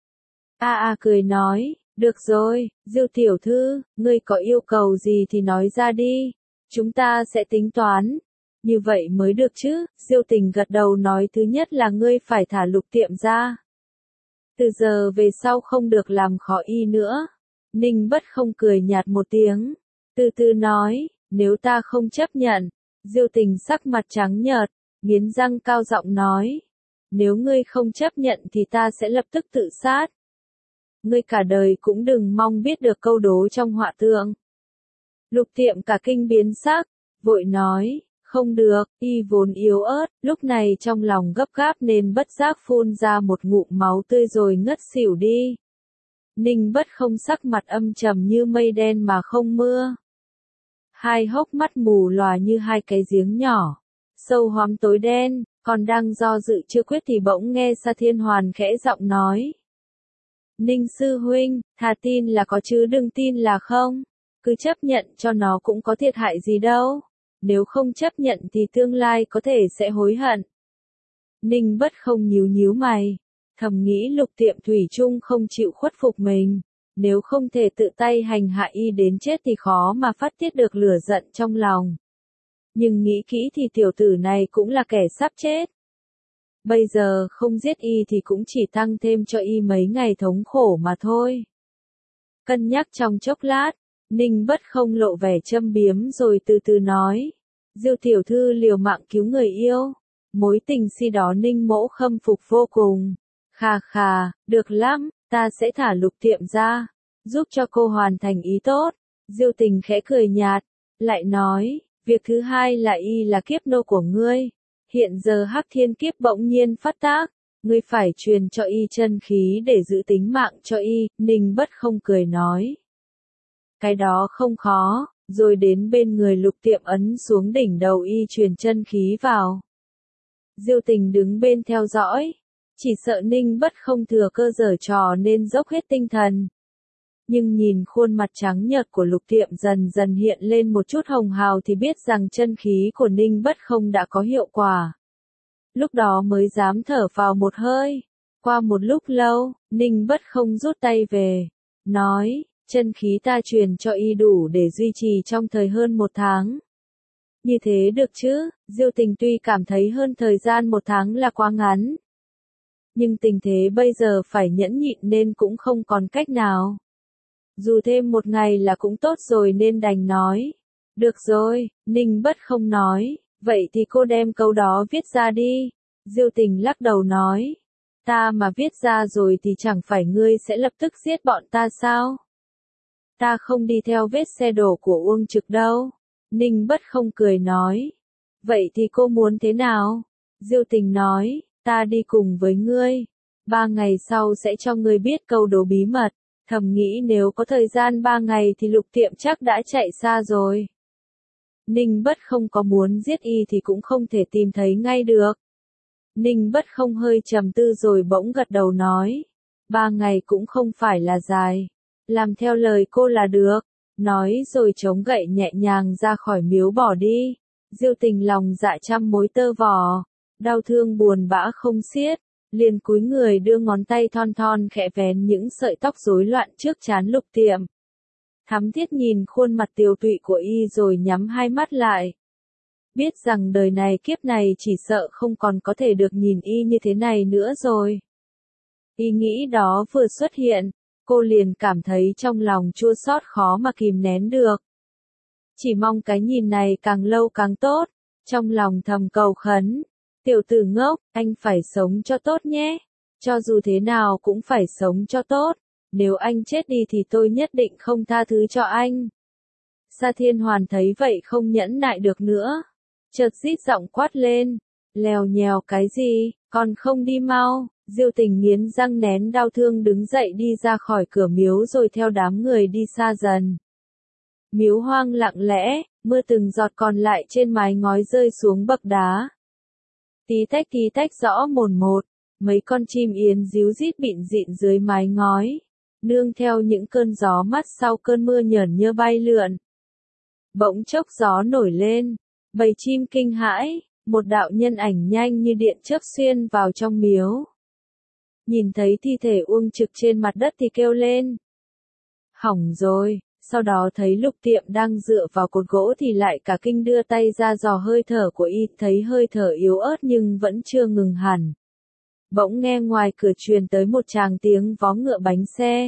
Cười nói. Được rồi, Diêu tiểu thư, ngươi có yêu cầu gì thì nói ra đi. Chúng ta sẽ tính toán. Như vậy mới được chứ. Diêu Tình gật đầu nói thứ nhất là ngươi phải thả Lục Tiệm ra. Từ giờ về sau không được làm khó y nữa. Ninh Bất Không cười nhạt một tiếng. Từ từ nói, nếu ta không chấp nhận. Diêu Tình sắc mặt trắng nhợt, nghiến răng cao giọng nói. Nếu ngươi không chấp nhận thì ta sẽ lập tức tự sát. Ngươi cả đời cũng đừng mong biết được câu đố trong họa tượng. Lục Tiệm cả kinh biến sắc, vội nói, không được, y vốn yếu ớt, lúc này trong lòng gấp gáp nên bất giác phun ra một ngụm máu tươi rồi ngất xỉu đi. Ninh Bất Không sắc mặt âm trầm như mây đen mà không mưa. Hai hốc mắt mù lòa như hai cái giếng nhỏ, sâu hoắm tối đen, còn đang do dự chưa quyết thì bỗng nghe Sa Thiên Hoàn khẽ giọng nói. Ninh sư huynh, thà tin là có chứ đừng tin là không. Cứ chấp nhận cho nó cũng có thiệt hại gì đâu. Nếu không chấp nhận thì tương lai có thể sẽ hối hận. Ninh Bất Không nhíu mày. Thầm nghĩ Lục Tiệm thủy chung không chịu khuất phục mình. Nếu không thể tự tay hành hạ y đến chết thì khó mà phát tiết được lửa giận trong lòng. Nhưng nghĩ kỹ thì tiểu tử này cũng là kẻ sắp chết. Bây giờ không giết y thì cũng chỉ tăng thêm cho y mấy ngày thống khổ mà thôi. Cân nhắc trong chốc lát, Ninh Bất Không lộ vẻ châm biếm rồi từ từ nói. Diêu tiểu thư liều mạng cứu người yêu. Mối tình si đó Ninh mỗ khâm phục vô cùng. Khà, được lắm, ta sẽ thả Lục Tiệm ra. Giúp cho cô hoàn thành ý tốt. Diêu Tình khẽ cười nhạt. Lại nói, việc thứ hai là y là kiếp nô của ngươi. Hiện giờ Hắc Thiên Kiếp bỗng nhiên phát tác, ngươi phải truyền cho y chân khí để giữ tính mạng cho y, Ninh Bất Không cười nói. Cái đó không khó, rồi đến bên người Lục Tiệm ấn xuống đỉnh đầu y truyền chân khí vào. Diêu Tình đứng bên theo dõi, chỉ sợ Ninh Bất Không thừa cơ giở trò nên dốc hết tinh thần. Nhưng nhìn khuôn mặt trắng nhợt của Lục Tiệm dần dần hiện lên một chút hồng hào thì biết rằng chân khí của Ninh Bất Không đã có hiệu quả. Lúc đó mới dám thở vào một hơi. Qua một lúc lâu, Ninh Bất Không rút tay về. Nói, chân khí ta truyền cho y đủ để duy trì trong thời hơn 1 tháng. Như thế được chứ, Diêu Tình tuy cảm thấy hơn thời gian 1 tháng là quá ngắn. Nhưng tình thế bây giờ phải nhẫn nhịn nên cũng không còn cách nào. Dù thêm 1 ngày là cũng tốt rồi nên đành nói. Được rồi, Ninh Bất Không nói, vậy thì cô đem câu đó viết ra đi. Diêu Tình lắc đầu nói, ta mà viết ra rồi thì chẳng phải ngươi sẽ lập tức giết bọn ta sao? Ta không đi theo vết xe đổ của Uông Trực đâu. Ninh Bất Không cười nói, vậy thì cô muốn thế nào? Diêu Tình nói, ta đi cùng với ngươi. 3 ngày sau sẽ cho ngươi biết câu đố bí mật. Thầm nghĩ nếu có thời gian 3 ngày thì Lục Tiệm chắc đã chạy xa rồi. Ninh Bất Không có muốn giết y thì cũng không thể tìm thấy ngay được. Ninh Bất Không hơi trầm tư rồi bỗng gật đầu nói. 3 ngày cũng không phải là dài. Làm theo lời cô là được. Nói rồi chống gậy nhẹ nhàng ra khỏi miếu bỏ đi. Diêu Tình lòng dạ trăm mối tơ vò. Đau thương buồn bã không xiết. Liền cúi người đưa ngón tay thon thon khẽ vén những sợi tóc rối loạn trước trán Lục Tiệm. Thắm thiết nhìn khuôn mặt tiều tụy của y rồi nhắm hai mắt lại. Biết rằng đời này kiếp này chỉ sợ không còn có thể được nhìn y như thế này nữa rồi. Ý nghĩ đó vừa xuất hiện, cô liền cảm thấy trong lòng chua xót khó mà kìm nén được. Chỉ mong cái nhìn này càng lâu càng tốt, trong lòng thầm cầu khấn. Tiểu tử ngốc, anh phải sống cho tốt nhé. Cho dù thế nào cũng phải sống cho tốt. Nếu anh chết đi thì tôi nhất định không tha thứ cho anh. Sa Thiên Hoàn thấy vậy không nhẫn nại được nữa. Chợt rít giọng quát lên. Lèo nhèo cái gì, còn không đi mau. Diêu Tình nghiến răng nén đau thương đứng dậy đi ra khỏi cửa miếu rồi theo đám người đi xa dần. Miếu hoang lặng lẽ, mưa từng giọt còn lại trên mái ngói rơi xuống bậc đá. Tí tách rõ mồn một, mấy con chim yến ríu rít bịn rịn dưới mái ngói, nương theo những cơn gió mát sau cơn mưa nhởn nhơ bay lượn. Bỗng chốc gió nổi lên, bầy chim kinh hãi, một đạo nhân ảnh nhanh như điện chớp xuyên vào trong miếu. Nhìn thấy thi thể Uông Trực trên mặt đất thì kêu lên. Hỏng rồi, sau đó thấy Lục Tiệm đang dựa vào cột gỗ thì lại cả kinh đưa tay ra dò hơi thở của y, thấy hơi thở yếu ớt nhưng vẫn chưa ngừng hẳn. Bỗng nghe ngoài cửa truyền tới một tràng tiếng vó ngựa bánh xe.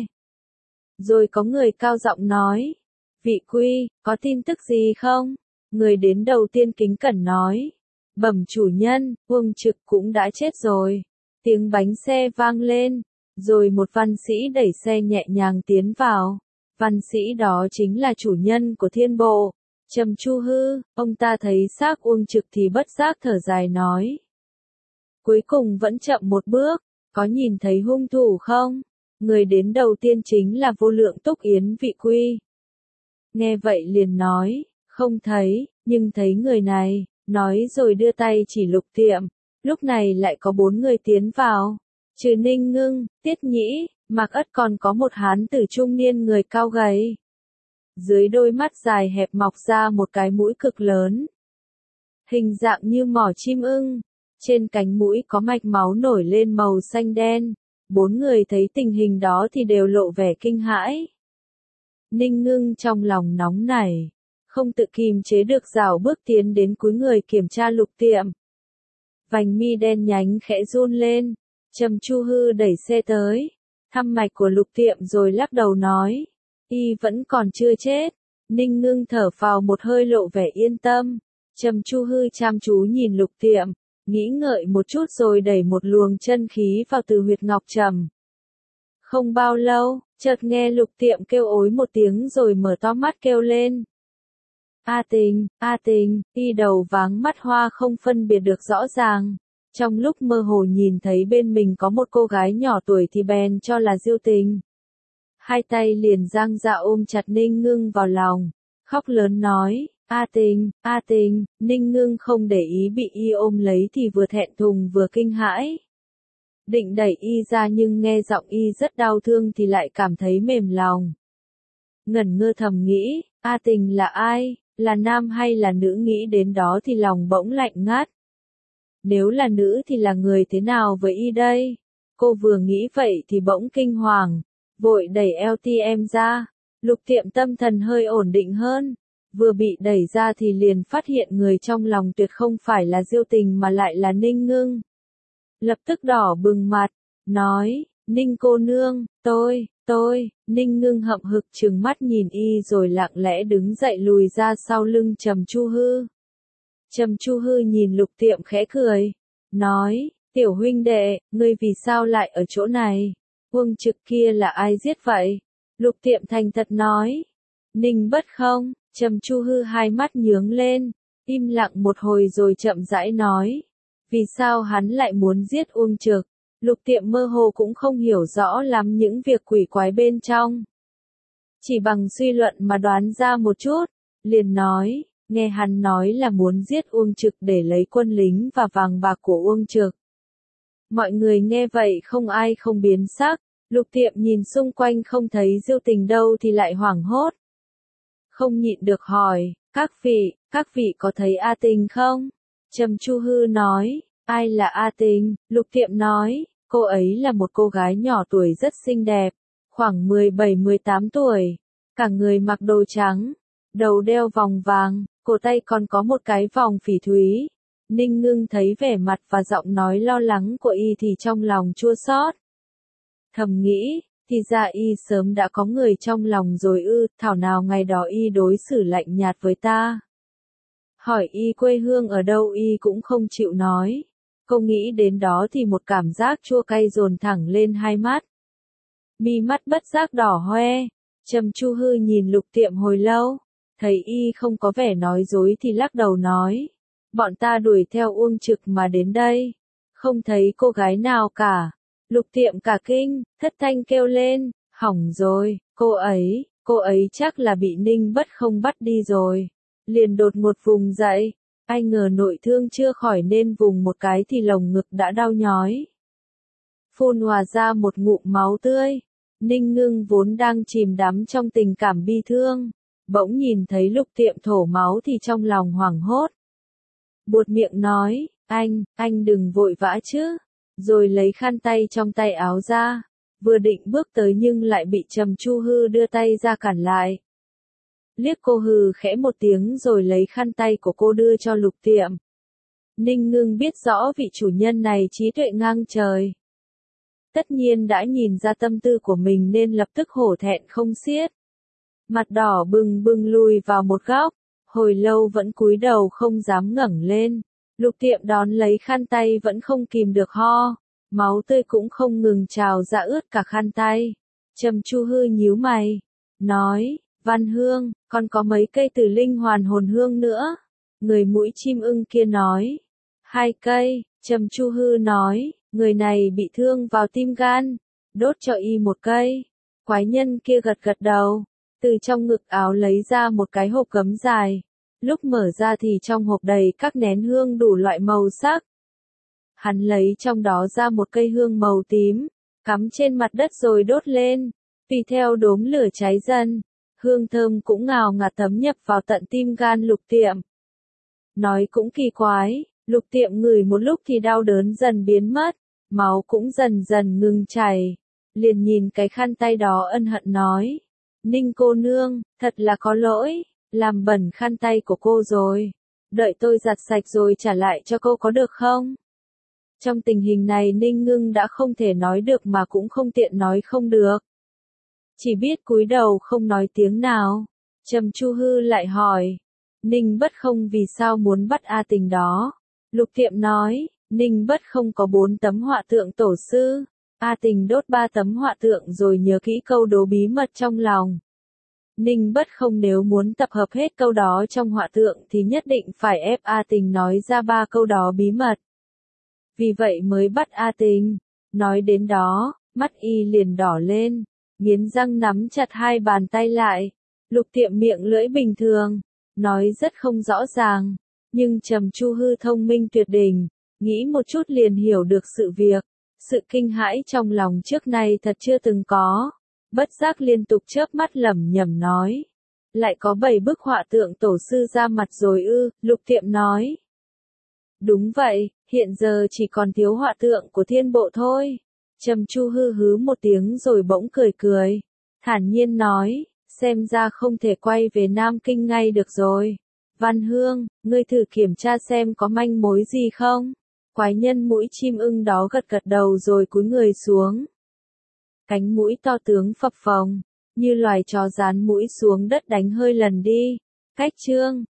Rồi có người cao giọng nói. Vị Quy, có tin tức gì không? Người đến đầu tiên kính cẩn nói. Bẩm chủ nhân, Uông Trực cũng đã chết rồi. Tiếng bánh xe vang lên, rồi một văn sĩ đẩy xe nhẹ nhàng tiến vào. Văn sĩ đó chính là chủ nhân của Thiên Bộ, Trầm Chu Hư. Ông ta thấy xác Uông Trực thì bất giác thở dài nói. Cuối cùng vẫn chậm một bước, có nhìn thấy hung thủ không? Người đến đầu tiên chính là Vô Lượng Túc Yến Vị Quy. Nghe vậy liền nói, không thấy, nhưng thấy người này, nói rồi đưa tay chỉ Lục Tiệm. Lúc này lại có 4 người tiến vào, trừ Ninh Ngưng, Tiết Nhĩ, Mạc Ất còn có một hán tử trung niên người cao gầy. Dưới đôi mắt dài hẹp mọc ra một cái mũi cực lớn, hình dạng như mỏ chim ưng, trên cánh mũi có mạch máu nổi lên màu xanh đen. 4 người thấy tình hình đó thì đều lộ vẻ kinh hãi. Ninh Ngưng trong lòng nóng nảy, không tự kìm chế được rảo bước tiến đến cúi người kiểm tra Lục Tiệm. Vành mi đen nhánh khẽ run lên, Trầm Chu Hư đẩy xe tới, thăm mạch của Lục Tiệm rồi lắc đầu nói, y vẫn còn chưa chết. Ninh Ngưng thở phào một hơi lộ vẻ yên tâm. Trầm Chu Hư chăm chú nhìn Lục Tiệm, nghĩ ngợi một chút rồi đẩy một luồng chân khí vào từ huyệt ngọc trầm. Không bao lâu, chợt nghe Lục Tiệm kêu ối một tiếng rồi mở to mắt kêu lên. A Tình, y đầu váng mắt hoa không phân biệt được rõ ràng. Trong lúc mơ hồ nhìn thấy bên mình có một cô gái nhỏ tuổi thì bèn cho là Diêu Tình. Hai tay liền dang dạ ôm chặt Ninh Ngưng vào lòng, khóc lớn nói, A Tình, Ninh Ngưng không để ý bị y ôm lấy thì vừa thẹn thùng vừa kinh hãi. Định đẩy y ra nhưng nghe giọng y rất đau thương thì lại cảm thấy mềm lòng. Ngẩn ngơ thầm nghĩ, A Tình là ai, là nam hay là nữ, nghĩ đến đó thì lòng bỗng lạnh ngắt. Nếu là nữ thì là người thế nào với y đây? Cô vừa nghĩ vậy thì bỗng kinh hoàng, vội đẩy LTM ra. Lục Tiệm tâm thần hơi ổn định hơn, vừa bị đẩy ra thì liền phát hiện người trong lòng tuyệt không phải là Diêu Tình mà lại là Ninh Ngưng. Lập tức đỏ bừng mặt, nói, Ninh cô nương, tôi, Ninh Ngưng hậm hực trừng mắt nhìn y rồi lặng lẽ đứng dậy lùi ra sau lưng Trầm Chu Hư. Trầm Chu Hư nhìn Lục Tiệm khẽ cười, nói, tiểu huynh đệ, ngươi vì sao lại ở chỗ này? Uông Trực kia là ai giết vậy? Lục Tiệm thành thật nói, Ninh Bất không? Trầm Chu Hư hai mắt nhướng lên, im lặng một hồi rồi chậm rãi nói, vì sao hắn lại muốn giết Uông Trực? Lục Tiệm mơ hồ cũng không hiểu rõ lắm những việc quỷ quái bên trong. Chỉ bằng suy luận mà đoán ra một chút, liền nói, nghe hắn nói là muốn giết Uông Trực để lấy quân lính và vàng bạc của Uông Trực. Mọi người nghe vậy không ai không biến sắc, Lục Tiệm nhìn xung quanh không thấy Diêu Tình đâu thì lại hoảng hốt. Không nhịn được hỏi, các vị có thấy A Tình không? Trầm Chu Hư nói, ai là A Tình? Lục Tiệm nói, cô ấy là một cô gái nhỏ tuổi rất xinh đẹp, khoảng 17-18 tuổi, cả người mặc đồ trắng, đầu đeo vòng vàng, cổ tay còn có một cái vòng phỉ thúy. Ninh Ngưng thấy vẻ mặt và giọng nói lo lắng của y thì trong lòng chua xót. Thầm nghĩ, thì ra y sớm đã có người trong lòng rồi ư, thảo nào ngày đó y đối xử lạnh nhạt với ta. Hỏi y quê hương ở đâu y cũng không chịu nói. Cô nghĩ đến đó thì một cảm giác chua cay dồn thẳng lên hai mắt. Mi mắt bất giác đỏ hoe, Trầm Chu Hư nhìn Lục Tiệm hồi lâu, thấy y không có vẻ nói dối thì lắc đầu nói. Bọn ta đuổi theo Uông Trực mà đến đây, không thấy cô gái nào cả. Lục Tiệm cả kinh, thất thanh kêu lên, hỏng rồi, cô ấy chắc là bị Ninh Bất Không bắt đi rồi. Liền đột ngột vùng dậy, ai ngờ nội thương chưa khỏi nên vùng một cái thì lồng ngực đã đau nhói. Phun hòa ra một ngụm máu tươi, Ninh Ngưng vốn đang chìm đắm trong tình cảm bi thương, bỗng nhìn thấy Lục Tiệm thổ máu thì trong lòng hoảng hốt. Buột miệng nói, anh đừng vội vã chứ, rồi lấy khăn tay trong tay áo ra, vừa định bước tới nhưng lại bị Trầm Chu Hư đưa tay ra cản lại. Liếc cô hừ khẽ một tiếng rồi lấy khăn tay của cô đưa cho Lục Tiệm. Ninh Ngưng biết rõ vị chủ nhân này trí tuệ ngang trời. Tất nhiên đã nhìn ra tâm tư của mình nên lập tức hổ thẹn không xiết. Mặt đỏ bừng bừng lùi vào một góc, hồi lâu vẫn cúi đầu không dám ngẩng lên. Lục Tiệm đón lấy khăn tay vẫn không kìm được ho, máu tươi cũng không ngừng trào ra ướt cả khăn tay. Trầm Chu Hư nhíu mày, nói, Văn Hương, còn có mấy cây Tử Linh Hoàn Hồn Hương nữa. Người mũi chim ưng kia nói, 2 cây, Trầm Chu Hư nói, người này bị thương vào tim gan, đốt cho y 1 cây. Quái nhân kia gật gật đầu, từ trong ngực áo lấy ra một cái hộp gấm dài. Lúc mở ra thì trong hộp đầy các nén hương đủ loại màu sắc. Hắn lấy trong đó ra một cây hương màu tím, cắm trên mặt đất rồi đốt lên, tùy theo đốm lửa cháy dần, hương thơm cũng ngào ngạt thấm nhập vào tận tim gan Lục Tiệm. Nói cũng kỳ quái, Lục Tiệm ngửi một lúc thì đau đớn dần biến mất, máu cũng dần dần ngừng chảy, liền nhìn cái khăn tay đó ân hận nói, Ninh cô nương, thật là có lỗi, làm bẩn khăn tay của cô rồi, đợi tôi giặt sạch rồi trả lại cho cô có được không? Trong tình hình này Ninh Ngưng đã không thể nói được mà cũng không tiện nói không được. Chỉ biết cúi đầu không nói tiếng nào. Trầm Chu Hư lại hỏi, Ninh Bất Không vì sao muốn bắt A Tình đó? Lục Tiệm nói, Ninh Bất Không có 4 tấm họa tượng tổ sư, A Tình đốt 3 tấm họa tượng rồi nhớ kỹ câu đố bí mật trong lòng. Ninh Bất Không nếu muốn tập hợp hết câu đó trong họa tượng thì nhất định phải ép A Tình nói ra 3 câu đó bí mật. Vì vậy mới bắt A Tình. Nói đến đó, mắt y liền đỏ lên, nghiến răng nắm chặt 2 bàn tay lại. Lục Tiệm miệng lưỡi bình thường, nói rất không rõ ràng, nhưng Trầm Chu Hư thông minh tuyệt đỉnh, nghĩ một chút liền hiểu được sự việc. Sự kinh hãi trong lòng trước nay thật chưa từng có. Bất giác liên tục chớp mắt lẩm nhẩm nói. Lại có 7 bức họa tượng tổ sư ra mặt rồi ư, Lục Tiệm nói. Đúng vậy, hiện giờ chỉ còn thiếu họa tượng của Thiên Bộ thôi. Trầm Chu Hư hứ một tiếng rồi bỗng cười cười. Thản nhiên nói, xem ra không thể quay về Nam Kinh ngay được rồi. Văn Hương, ngươi thử kiểm tra xem có manh mối gì không? Quái nhân mũi chim ưng đó gật gật đầu rồi cúi người xuống. Cánh mũi to tướng phập phồng, như loài chó dán mũi xuống đất đánh hơi lần đi. Cách chương